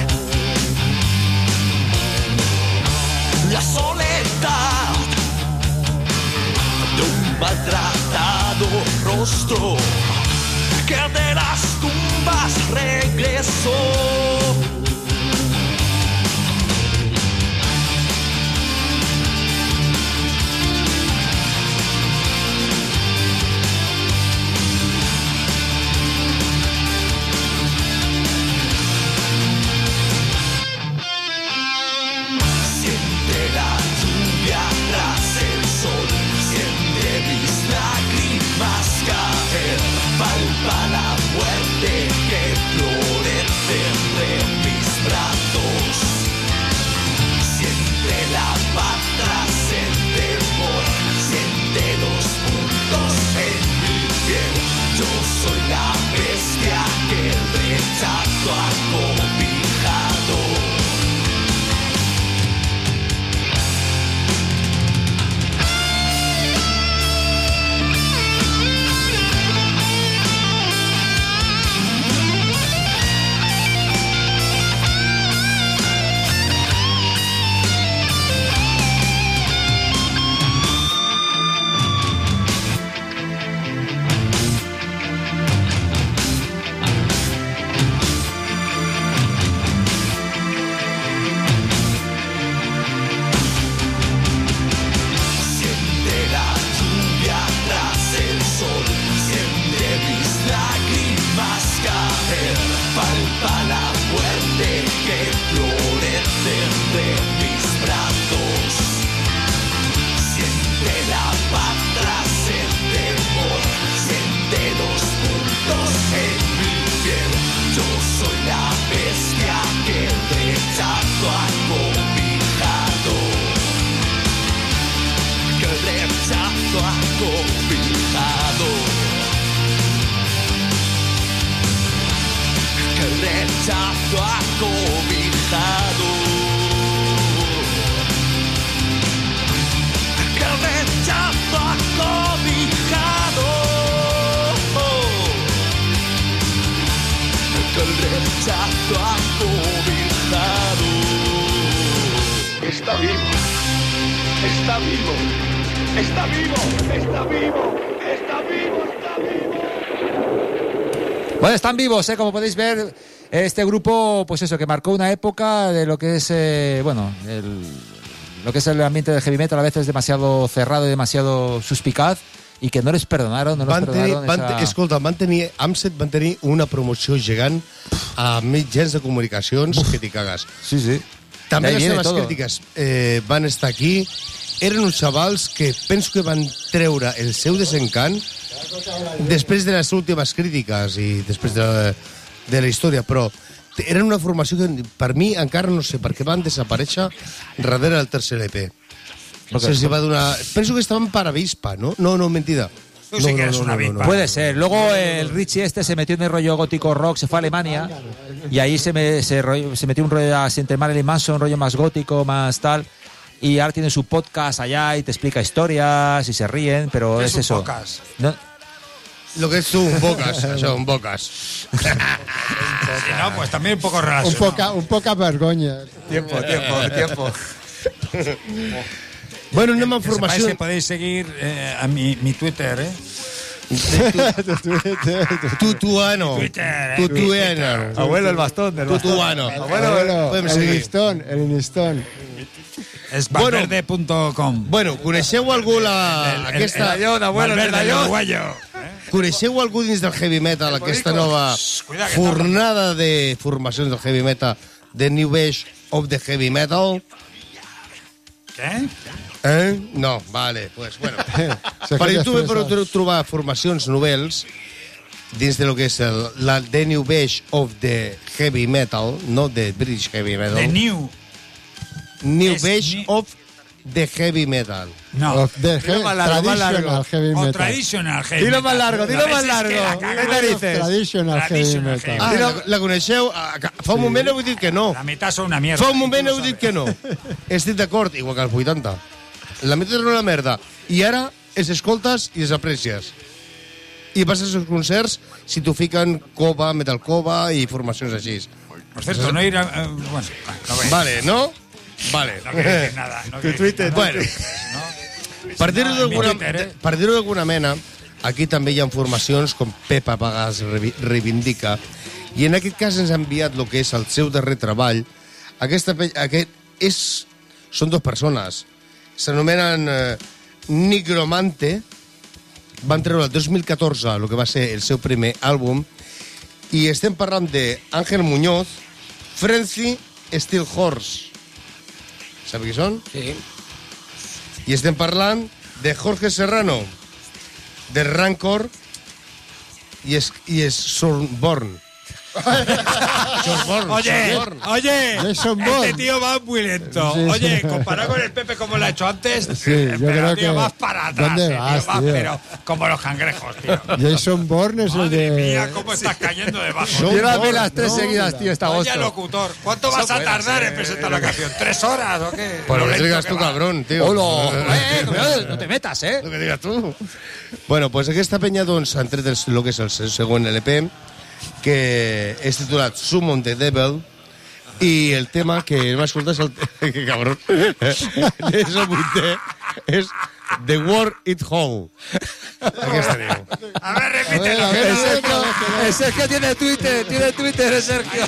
La soledad de un maltratado rostro que de las tumbas regresó. Palpa la muerte que florece entre mis brazos. Siente la paz tras el temor, siente los puntos en mi piel. Yo soy la bestia que el rechazo ha cobijado. Palpa la muerte que florece entre mis brazos. Siente la paz tras el temor, siente los puntos en mi piel. Yo soy la bestia que el rechazo ha cobijado. Que el rechazo ha cobijado. El rechazo ha cobijado. Que el rechazo ha cobijado. Que el rechazo ha cobijado. Está vivo. Está vivo. Está vivo. Está vivo. Está vivo. Está vivo. Bueno, están vivos, como podéis ver, este grupo, pues eso, que marcó una época de lo que es, lo que es el ambiente del heavy metal. A veces demasiado cerrado y demasiado suspicaz, y que no les perdonaron, Escolta, van tenir una promoció gegant a mitjans de comunicacions que t'hi cagues. Sí, sí. També les seves crítiques van estar aquí. Eren uns xavals que penso que van treure el seu desencant després de les últimes crítiques i després de la història, però eren una formació que per mi encara no sé per què van desaparèixer darrere del tercer EP. No sé si va donar... Penso que estaven para avispa, ¿no? No, mentida. Tú sí que eres una avispa. Puede ser. Luego el Richie se metió en el rollo gótico rock, se fue a Alemania y ahí se metió un rollo así entre Marilyn Manson, un rollo más gótico, más tal. Y ahora tiene su podcast allá y te explica historias y se ríen, pero es eso. ¿No? Lo que es tú, un bocas, això, un bocas. Sí, no, pues también un poco relacionado. Un poca vergonya. Tiempo. Bueno, anem amb formació. Que podéis seguir a mi Twitter, Tutuano. Abuelo el bastón. Tutuano. Abuelo, el Inistón. És valverde.com. Bueno, coneixeu algú aquesta... Valverde, l'uruguayo. Coneixeu algú dins del heavy metal, aquesta nova fornada de formacions del heavy metal, The New Age of the Heavy Metal? Què? No, vale, pues bueno. Per YouTube podeu trobar formacions novells dins de lo que és la The New Age of the Heavy Metal, no the British Heavy Metal. The New Age of the Heavy Metal. No. Traditional Heavy Metal. O Traditional Heavy Metal. Dilo más largo. ¿Qué narices? Traditional Heavy Metal. La coneixeu? Fa un moment heu dit que no. La meitat són una mierda. Fa un moment heu dit que no. Estic d'acord, igual que els 80. La meitat era una merda. I ara els escoltes i els aprecies. I vas als concerts si t'ho fiquen cova, metal cova i formacions així. Per cierto, no ir a... Bueno, vale, ¿no? Vale. No quiero decir nada. Tu Twitter. Bueno. Per dir-ho d'alguna mena, aquí també hi ha formacions com Pepa Pagàs reivindica, i en aquest cas ens ha enviat el que és el seu darrer treball. Són dues persones, s'anomenen Nigromante, van treure el 2014 el que va ser el seu primer àlbum, i estem parlant d'Àngel Muñoz, Frenzy, Steel Horse. Sabeu qui són? Sí. I estem parlant de Jorge Serrano, de Rancor y Sunborn. Oye, este tío va muy lento. Sí, oye, sí. comparado con el Pepe como lo ha hecho antes, Sí, yo creo tío, que... vas para atrás. ¿Dónde vas, tío? Pero como los cangrejos, tío. Jason Bourne es el de... Madre mía, cómo estás cayendo debajo. Llévame las 3 seguidas, tío, esta Oye, agosto. locutor, ¿cuánto vas a tardar en presentar la canción? ¿3 horas o qué? Pues lo que lento digas que tú, va. cabrón, tío. Cuidado, no te metas, Lo que digas tu. Bueno, pues aquesta penya doncs, han tret el que és el següent LP, que és titulat Summon the Devil, i el tema que hem escoltat és el... Que cabrón. És el 8è, és The War It Home. Aquesta diu. A ver, repítelo. El Sergio tiene Twitter, el Sergio.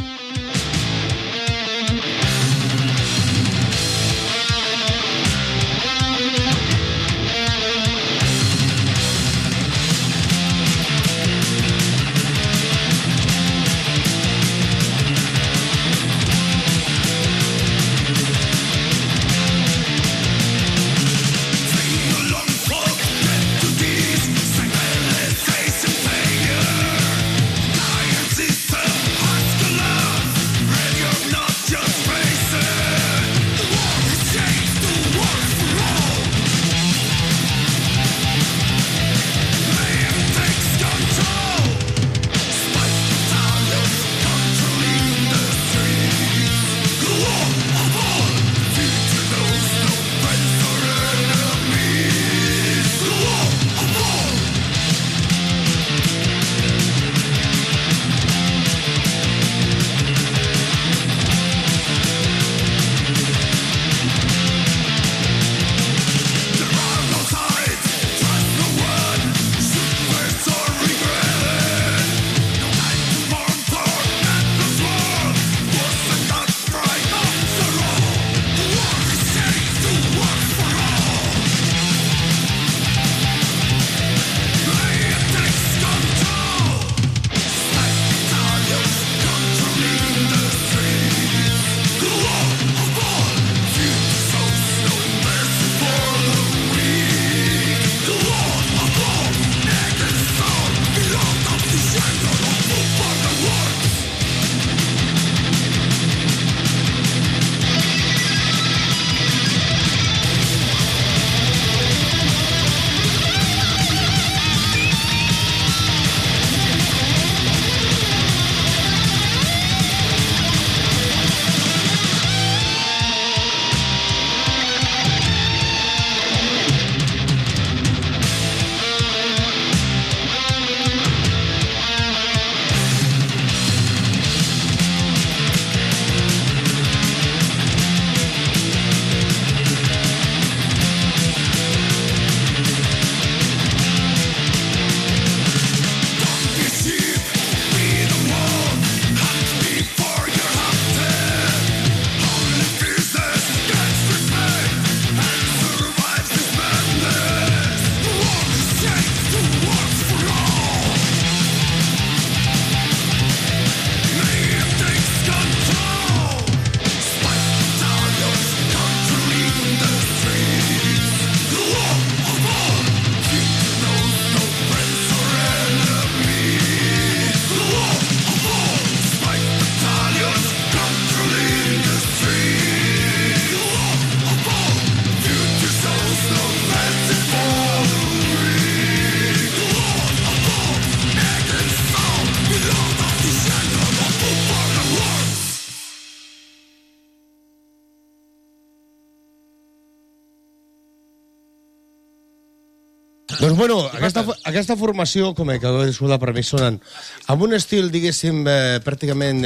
Doncs bueno, aquesta formació, com que acabo d'escoltar per mi, sonen amb un estil, diguéssim, pràcticament...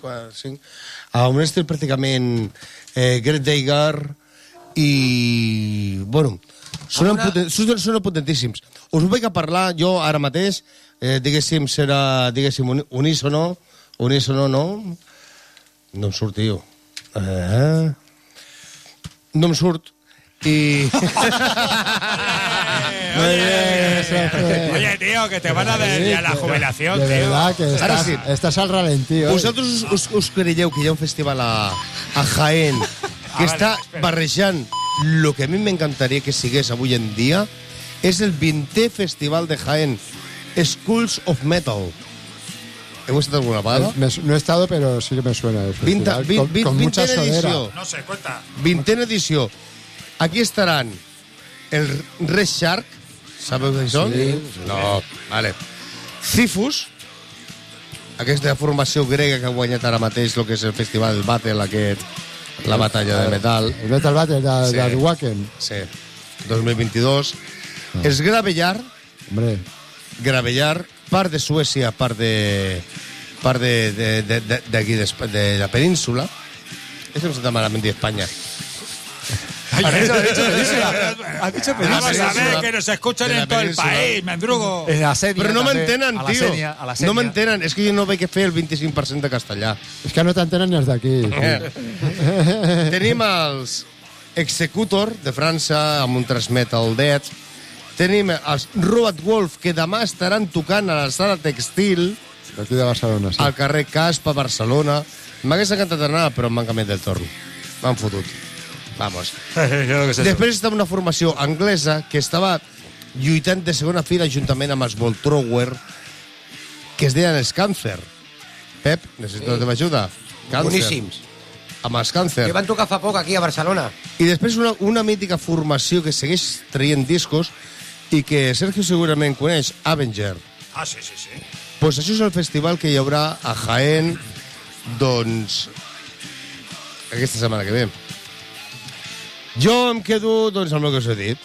amb un estil pràcticament Greg Deigar i... Bueno, Són potentíssims. Us ho vaig a parlar jo ara mateix, diguéssim, serà, diguéssim, unísono, no? No em surt, tio. No em surt. Y... Oye, tío, que te van a dar ya la jubilación, de tío. verdad que estás al ralentí. Vosaltres us creieu que hi ha un festival a Jaén que està barrejant el que a mi m'encantaria que sigués avui en dia? És el 20è Festival de Jaén, Schools of Metal. ¿Heu estat alguna vegada? No he estado, pero sí que me suena. Con mucha solera. No sé, cuenta. 20a edició. Aquí estaran el Red Shark, sabeu què són? Sí. No, vale. Cifus, aquesta formació grega que ha guanyat ara mateix el que és el festival Battle aquest, la batalla de metal. El Metal Battle de Wacken. Sí, 2022. Els Gravellar, hombre, Gravellar, part de Suècia, part d'aquí, de la península. Eso no se llama malament d'Espanya. Ha dicho península. Vamos a ver, que nos escuchan en todo el país, mendrugo. Però no m'entenen, tio. No m'entenen. És que jo no vaig fer el 25% de castellà. És que no t'entenen ni els d'aquí. Tenim els Executor, de França, amb un thrash metal dead. Tenim els Road Wolf, que demà estaran tocant a la sala Textil. D'aquí de Barcelona, sí. Al carrer Casp, a Barcelona. M'hagués encantat anar, però m'han canviat del torn. M'han fotut. Vamos. Després estava una formació anglesa que estava lluitant de segona fila juntament amb els Voltrower, que es deien els Càncer. Pep, necessito la teva ajuda. Boníssims. Amb els Càncer. Que van tocar fa poc aquí a Barcelona. I després una mítica formació que segueix traient discos i que Sergio segurament coneix, Avenger. Ah, sí. Pues això és el festival que hi haurà a Jaén, doncs, aquesta setmana que ve. Jo em quedo, doncs, amb el que us he dit.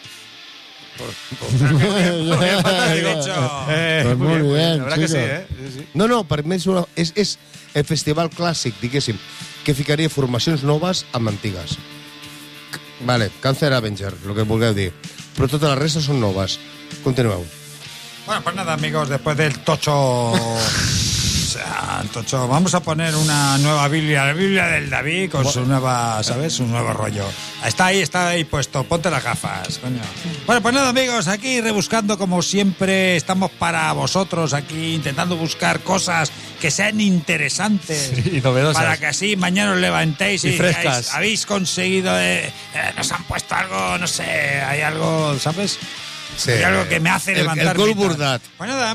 Muy bien, la verdad que sí, chico. No, per mi és el festival clàssic, diguéssim, que ficaria formacions noves amb antigues. Vale, Càncer Avenger, el que vulgueu dir. Però totes les restes són noves. Continueu. Bueno, pues nada, amigos, después del tocho... vamos a poner una nueva Biblia, la Biblia del David con su nueva, ¿sabes? Su nuevo rollo. Está ahí puesto, ponte las gafas, coño. Bueno, pues nada, amigos, aquí rebuscando como siempre, estamos para vosotros aquí intentando buscar cosas que sean interesantes y novedosas. Para que así mañana os levantéis y frescas. habéis conseguido, nos han puesto algo, no sé, hay algo, ¿sabes? Sí. Hay algo que me hace levantar. El gol burdat. Pues nada,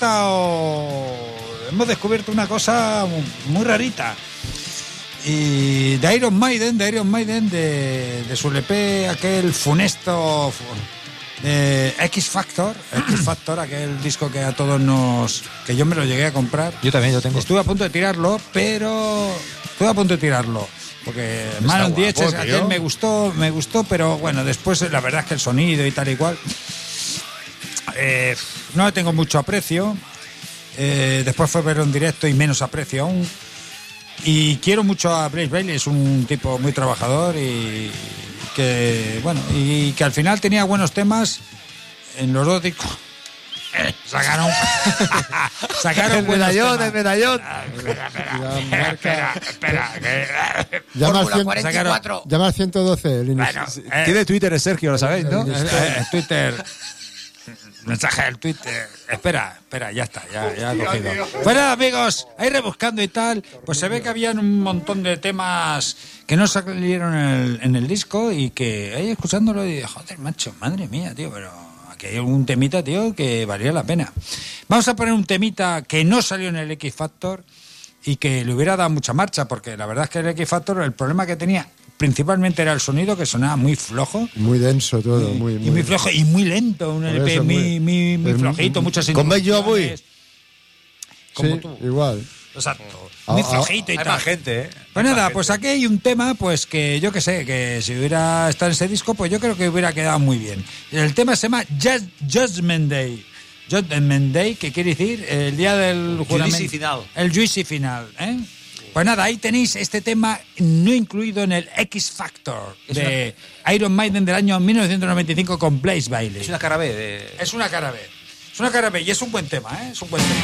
hemos descubierto una cosa muy rarita. Y de Iron Maiden, de su LP, aquel funesto X Factor, aquel disco que a todos que yo me lo llegué a comprar. Yo también, yo tengo. Estuve a punto de tirarlo, porque Man on the Edge, aquel me gustó, pero bueno, después la verdad es que el sonido y tal y cual, no le tengo mucho aprecio. Después fue verlo en directo y menos aprecio aún. Y quiero mucho a Blaze Bayley, es un tipo muy trabajador y que al final tenía buenos temas en los dos discos. Sacaron el medallón. Espera. Fórmula 44. Llama al 112. Bueno, tiene Twitter, Sergio, lo sabéis, ¿no? Twitter. Mensaje del Twitter. Espera, ya está, ya he cogido. Bueno, amigos, ahí rebuscando y tal, pues se ve que habían un montón de temas que no salieron en el disco y que ahí escuchándolo y dije, joder, macho, madre mía, tío, pero aquí hay un temita, tío, que valía la pena. Vamos a poner un temita que no salió en el X Factor y que le hubiera dado mucha marcha, porque la verdad es que el X Factor, el problema que tenía principalmente era el sonido, que sonaba muy flojo. Muy denso todo, muy flojo y muy lento, un LP muy flojito, muchas introducciones. Como sí, tú. Igual. Exacto. Muy flojito y hay tal. Más gente, Pues nada, pues aquí hay un tema, pues que yo que sé, que si hubiera estado en ese disco, pues yo creo que hubiera quedado muy bien. El tema se llama Judgment Day. Judgment Day, que quiere decir el día del juramento. Juicio final. El juicio final, ¿eh? Pues nada, ahí tenéis este tema no incluido en el X Factor de Iron Maiden del año 1995 con Blaze Bayley. Es una cara B. Es una cara B. Es una cara B y es un buen tema, ¿eh? Es un buen tema.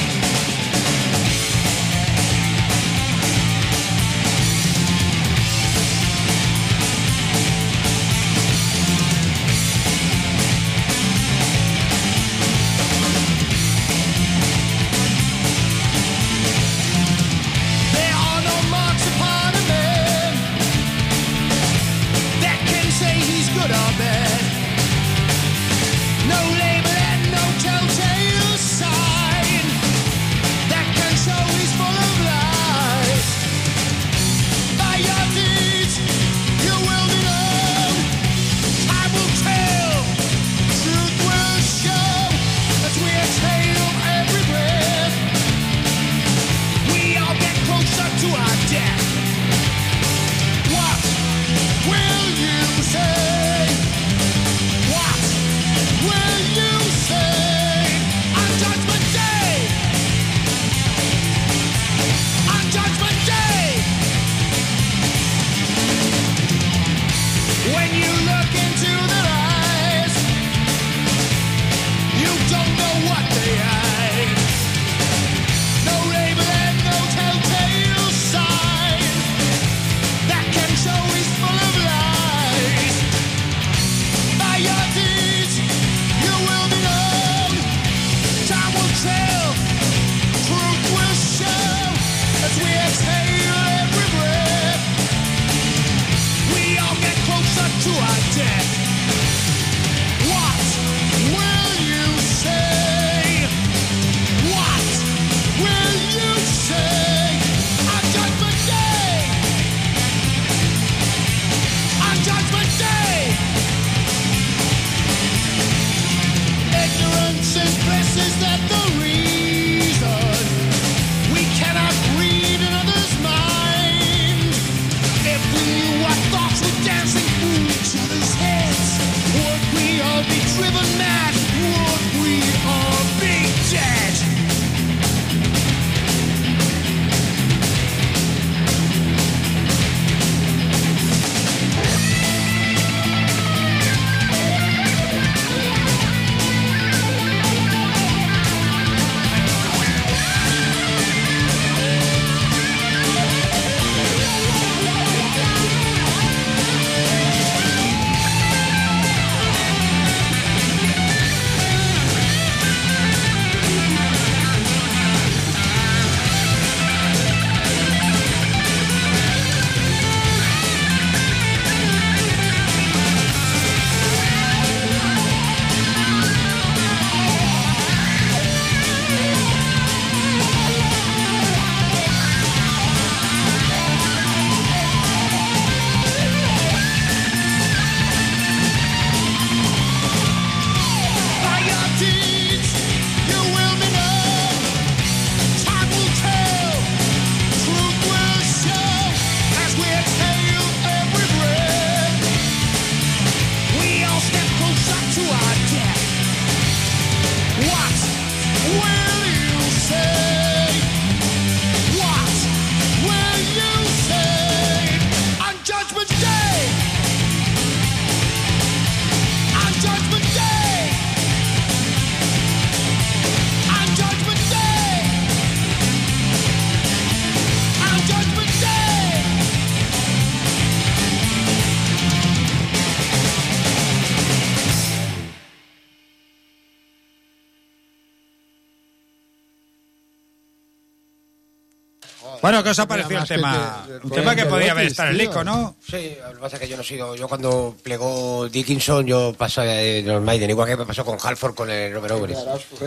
Bueno, ¿qué os ha parecido el tema? Un tema que podía haber estado en el disco, ¿no? Sí, lo que pasa es que yo no he sido... Yo cuando plegó Dickinson, yo pasé de los Maiden, igual que me pasó con Halford con el Robert Ogres.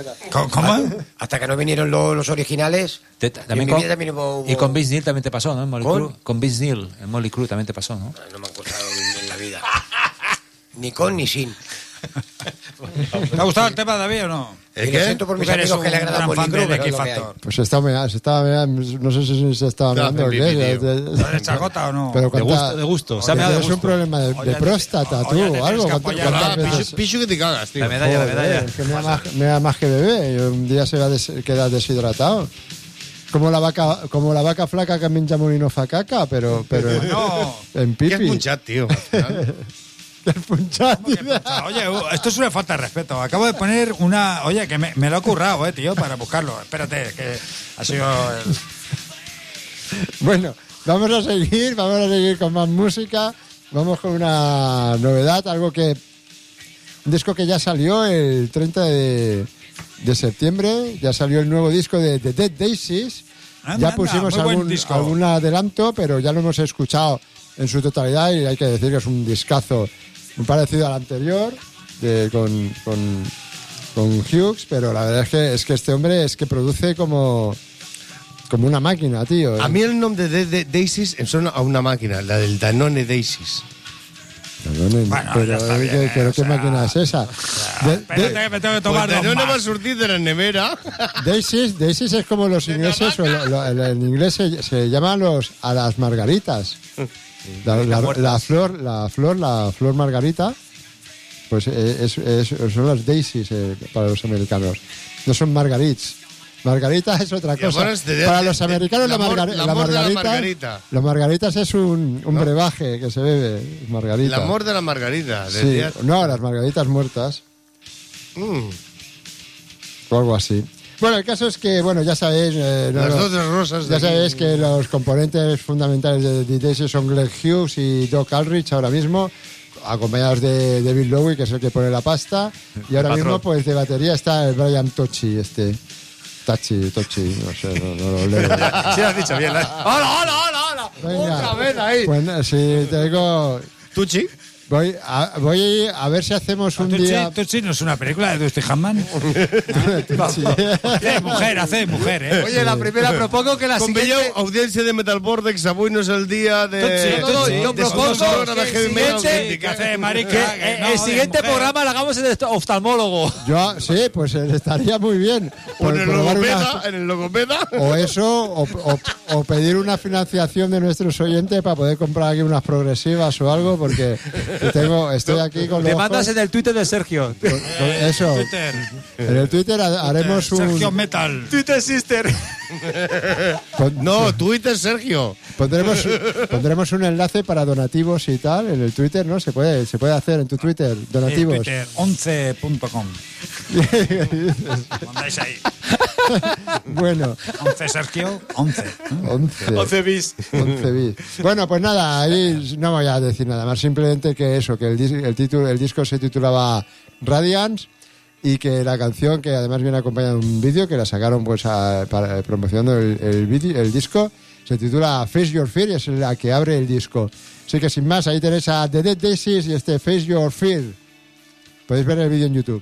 ¿Cómo? Hasta que no vinieron los originales... También hubo... Y con Vince Neil también te pasó, ¿no? En Molly Crew. Con Vince Neil, en Molly Crew también te pasó, ¿no? No me han costado en la vida. Ni con ni sin. ¿Te ha gustado el tema, David, o no? ¿El qué? Lo siento por mis amigos que le agradan Molly Crew, pero es lo que hay. Pues se estaba mirando, no sé si se estaba mirando o qué. ¿De chagota o no? Pero de gusto. ¿Tienes un problema de próstata tú o algo? Picho que te cagas, tío. La medalla. Es que me da más que bebé. Un día se va a quedar deshidratado. como la vaca flaca que menja molino fa caca, pero en pipi. ¿Qué has punchado, tío? ¿Qué has punchado? Oye, esto es una falta de respeto. Acabo de poner una... Oye, que me lo he currado, tío, para buscarlo. Espérate, que ha sido... Bueno, vamos a seguir con más música. Vamos con una novedad, un disco que ya salió el 30 de septiembre, ya salió el nuevo disco de The Dead Daisies. Ya pusimos algún adelanto, pero ya lo hemos escuchado en su totalidad y hay que decir que es un discazo muy parecido al anterior con Hughes, pero la verdad es que este hombre es que produce como una máquina, tío. A mí el nombre de Dead Daisies me suena a una máquina, la del Danone Daisies. Bueno, pero ¿qué máquina es esa? Espérate que me tengo que tomar dos Danone más. va a surtir de la nevera. Daisies es como los ingleses, en inglés se llaman a las margaritas. La flor margarita, pues son las daisies para los americanos. No son margarits. Margarita es otra cosa. Para los americanos la margarita. Las margaritas es un brebaje que se bebe. Margarita. El amor de la margarita. Sí, no, las margaritas muertas. O algo así. Bueno, el caso es que, ya sabéis... las dos rosas. Ya sabéis que los componentes fundamentales de The Daisies son Glenn Hughes y Doc Aldrich ahora mismo, acompañados de David Lowe, que es el que pone la pasta. Y ahora mismo, pues, de batería está el Brian Tochi, Tochi, no sé, no lo leo. Sí, lo has dicho bien. ¡Hola! Venga, Otra vez ahí. Pues sí, tengo... ¿Tuchi? Voy a ver si hacemos un día... ¿Tuchi no es una película de Dusty Handman? Hace de mujer, ¿eh? Oye, la primera propongo que la siguiente... Convelleu, audiència de Metal Vortex, avui no és el dia de... Yo propongo que el siguiente programa lo hagamos en el oftalmólogo. Sí, pues estaría muy bien. O en el logopeda. O eso, o pedir una financiación de nuestros oyentes para poder comprar aquí unas progresivas o algo, porque estoy aquí con los Demandas en el Twitter de Sergio. Eso. En el Twitter haremos un... Sergio Metal. Twitter Sister. No, Twitter Sergio. Pondremos un enlace para donativos y tal en el Twitter, ¿no? Se puede hacer en tu Twitter donativos. Twitter 11.com. Mandáis ahí. Bueno. 11 Sergio, 11. 11 bis. 11 bis. Bueno, pues nada, ahí no voy a decir nada más, simplemente que el disco se titulaba Radiance y que la canción, que además viene acompañada de un vídeo que la sacaron pues promocionando el disco, se titula Face Your Fear y es la que abre el disco. Así que sin más, ahí tenéis a The Dead Daisies y Face Your Fear. Podéis ver el vídeo en YouTube.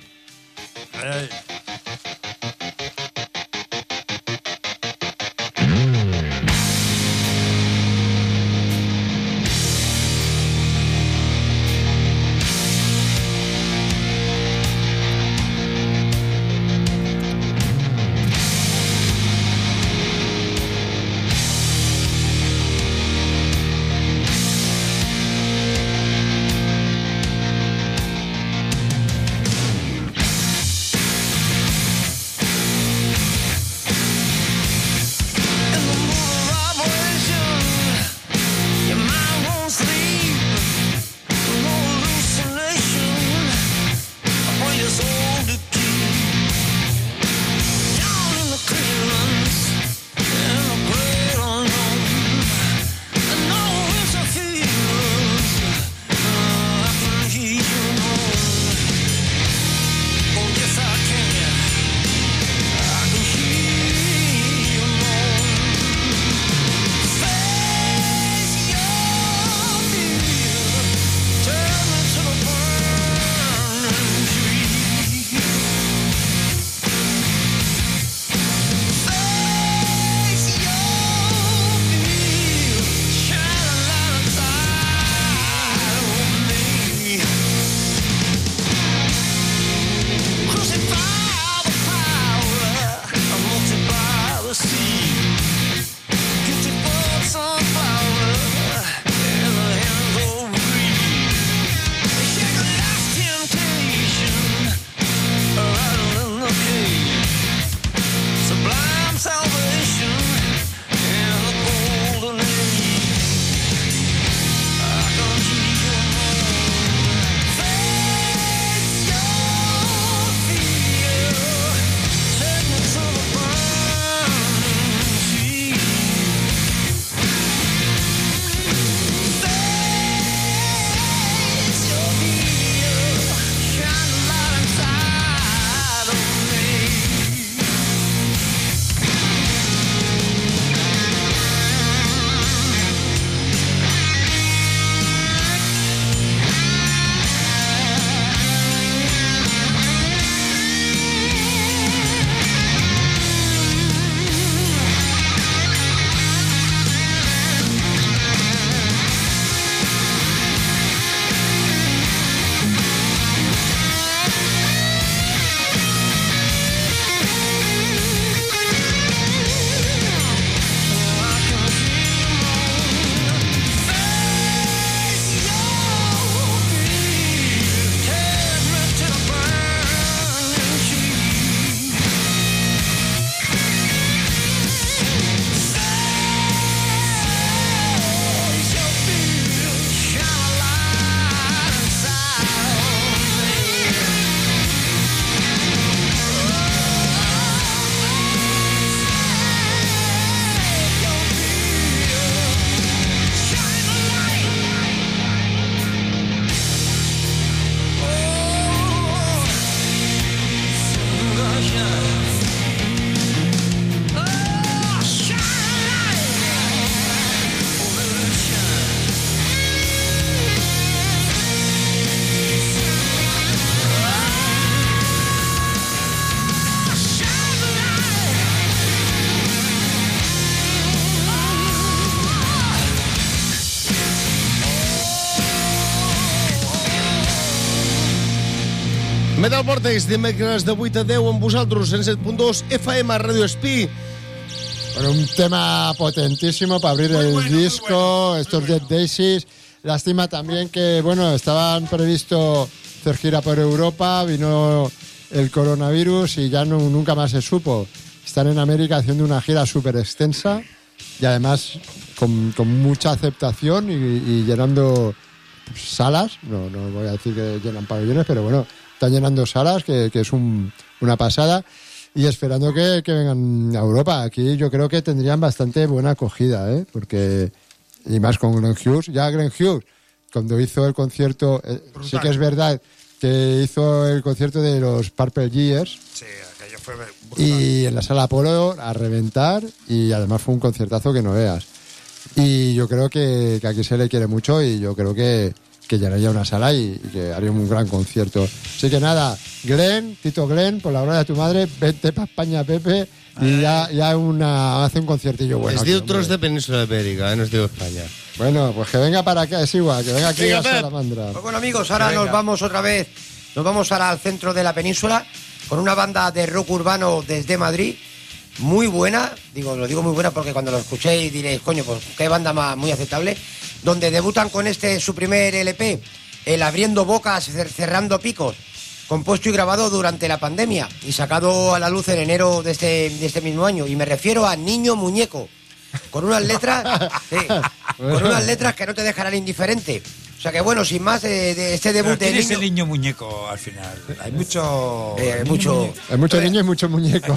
Metal Vortex, dimecres de 8 a 10 amb vosaltres, 107.2 FM, Radio Espí. Bueno, un tema potentísimo para abrir el disco, estos Dead Daisies. Lástima también que, bueno, estaban previsto hacer gira por Europa, vino el coronavirus y ya nunca más se supo. Están en América haciendo una gira súper extensa y además con mucha aceptación y llenando salas. No voy a decir que llenan pabellones, pero bueno, están llenando salas, que es una pasada. Y esperando que vengan a Europa. Aquí yo creo que tendrían bastante buena acogida, ¿eh? Porque, y más con Glenn Hughes. Ya Glenn Hughes, cuando hizo el concierto, sí que es verdad que hizo el concierto de los Purple Years. Sí, aquello fue brutal. Y en la Sala Apolo a reventar, y además fue un conciertazo que no veas. Y yo creo que aquí se le quiere mucho y yo creo que llenaría una sala y que haría un gran concierto. Así que nada, Tito Glenn, por la gloria de tu madre, vente para España, Pepe, y ya hace un conciertillo bueno. Es de otros de Península Ibérica, no es de España. Bueno, pues que venga para acá, es igual, que venga aquí a Salamandra. Pues bueno, amigos, ahora nos vamos otra vez, nos vamos ahora al centro de la península con una banda de rock urbano desde Madrid, muy buena, lo digo muy buena porque cuando lo escuchéis diréis, coño, pues qué banda más muy aceptable, donde debutan con su primer LP, el Abriendo Bocas, Cerrando Picos, compuesto y grabado durante la pandemia y sacado a la luz en enero de este mismo año. Y me refiero a Niño Muñeco, con unas letras que no te dejarán indiferente. O sea que bueno, sin más, de este debut de ¿Quién es el Niño Muñeco al final? Hay mucho... Hay mucho niño y mucho muñeco.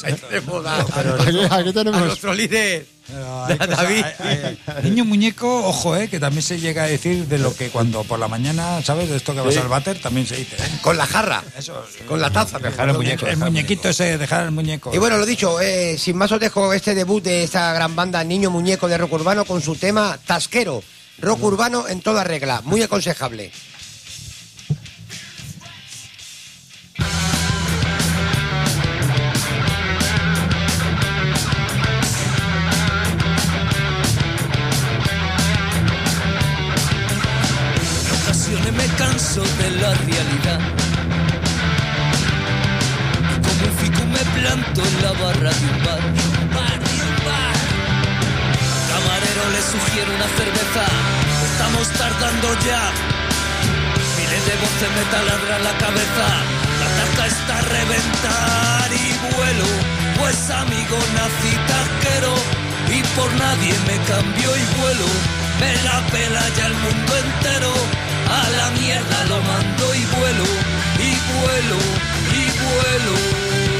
Aquí tenemos a nuestro líder, David. Niño Muñeco, ojo, que también se llega a decir de lo que cuando por la mañana, ¿sabes? De esto que vas al váter, también se dice. Con la jarra, eso, con la taza. Dejar el muñeco. El muñequito ese, dejar el muñeco. Y bueno, lo dicho, sin más os dejo este debut de esta gran banda Niño Muñeco de rock urbano con su tema Tasquero. Rock urbano en toda regla, muy aconsejable. En ocasiones me canso de la realidad. Y como un fico me planto en la barra de un bar. Camarero le sugiere una cerveza, estamos tardando ya. Miles de voces me taladran la cabeza, la taca está a reventar y vuelo. Pues amigo nací tasquero y por nadie me cambio y vuelo. Me la pela ya el mundo entero, a la mierda lo mando y vuelo, y vuelo, y vuelo.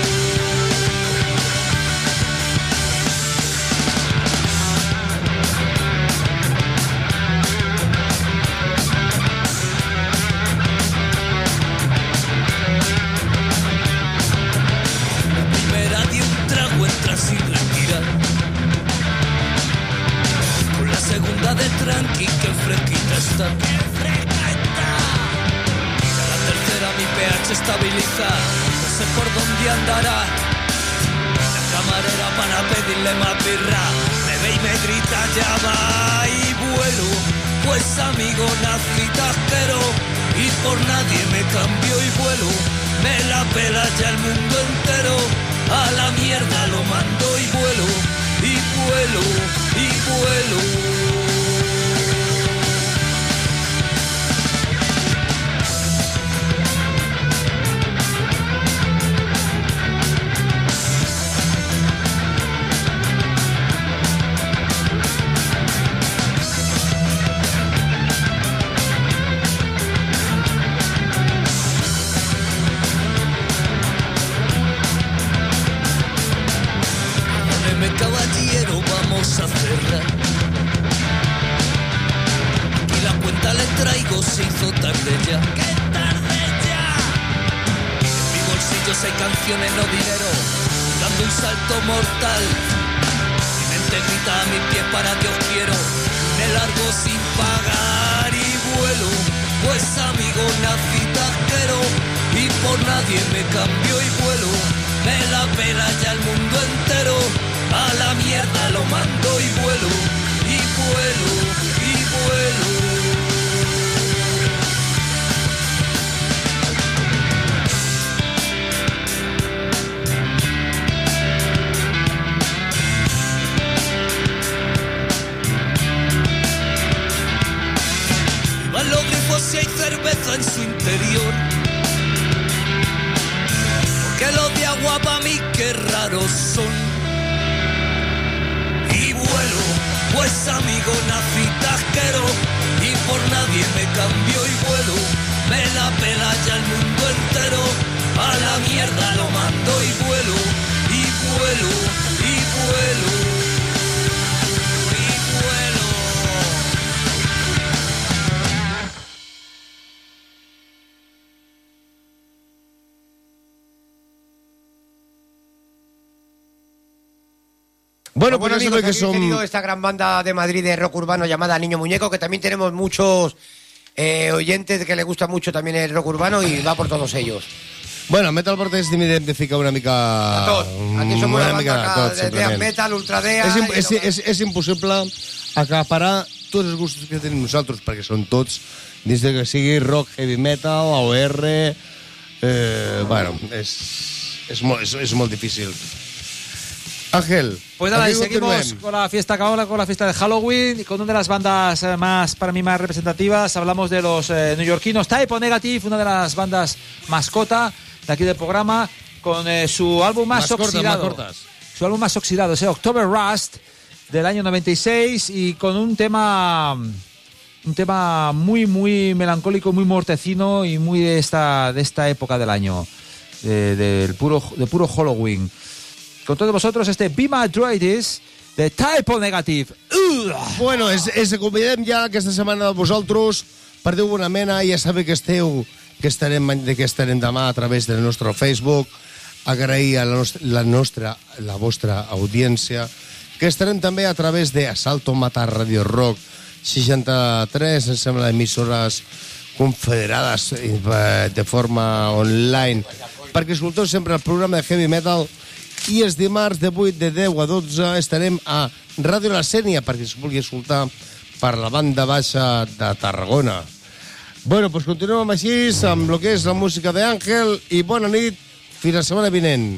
Sin respirar, con la segunda de tranqui, que fresquita está. Ya la tercera mi pH estabiliza, no sé por dónde andará. La camarera para pedirle más birra, me ve y me grita ya va y vuelo. Pues amigo nací tasquero y por nadie me cambio y vuelo. Me la pela ya el mundo entero, a la mierda lo mando y vuelo, y vuelo, y vuelo. Caballero, vamos a cerrar. Aquí la cuenta le traigo, se hizo tarde ya. ¡Qué tarde ya! En mi bolsillo 6 canciones, no dinero, dando un salto mortal. Mi mente grita a mis pies para que os quiero, me largo sin pagar y vuelo. Pues amigo nací tasquero y por nadie me cambio y vuelo. Me la pela ya el mundo entero, a la mierda lo mando y vuelo, y vuelo, y vuelo. ay qué raros son. Y vuelo, pues amigo nací tajero y por nadie me cambio y vuelo. Me la pela ya el mundo entero, a la mierda lo mando y vuelo, y vuelo, y vuelo, y vuelo. Bueno, amigos, que son... tenido esta gran banda de Madrid de rock urbano llamada Niño Muñeco, que también tenemos muchos oyentes que les gusta mucho también el rock urbano y va por todos ellos. Bueno, Metal Vortex m'identifica una mica... A tots. Aquí som una banda de death metal, ultradea... És impossible acaparar tots els gustos que tenim nosaltres, perquè són tots, dins de que sigui rock, heavy metal, OR... bueno, és molt difícil. Ángel. Pues nada, y seguimos con la fiesta ahora, con la fiesta de Halloween y con una de las bandas más, para mí, más representativas. Hablamos de los neoyorquinos Type O Negative, una de las bandas mascota de aquí del programa, con su álbum más oxidado. Su álbum más oxidado, ese October Rust del año 96, y con un tema muy, muy melancólico, muy mortecino y muy de esta época del año, de puro Halloween. Con todos vosotros Be My Droides de Type O Negative. Bueno, convidem ja aquesta setmana a vosaltres per dir bona mena. Ja sabeu que estarem demà a través del nostre Facebook. Agrair a la vostra audiència, que estarem també a través de Asalto Matar Radio Rock 63, em sembla, emissores confederades de forma online, perquè escolteu sempre el programa de heavy metal. I els dimarts de 10 a 12 estarem a Ràdio La Sénia, perquè es vulgui escoltar per la banda baixa de Tarragona. Bueno, doncs continuem així amb el que és la música d'Àngel, i bona nit, fins la setmana vinent.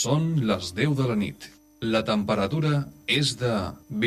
Són les 10 de la nit. La temperatura és de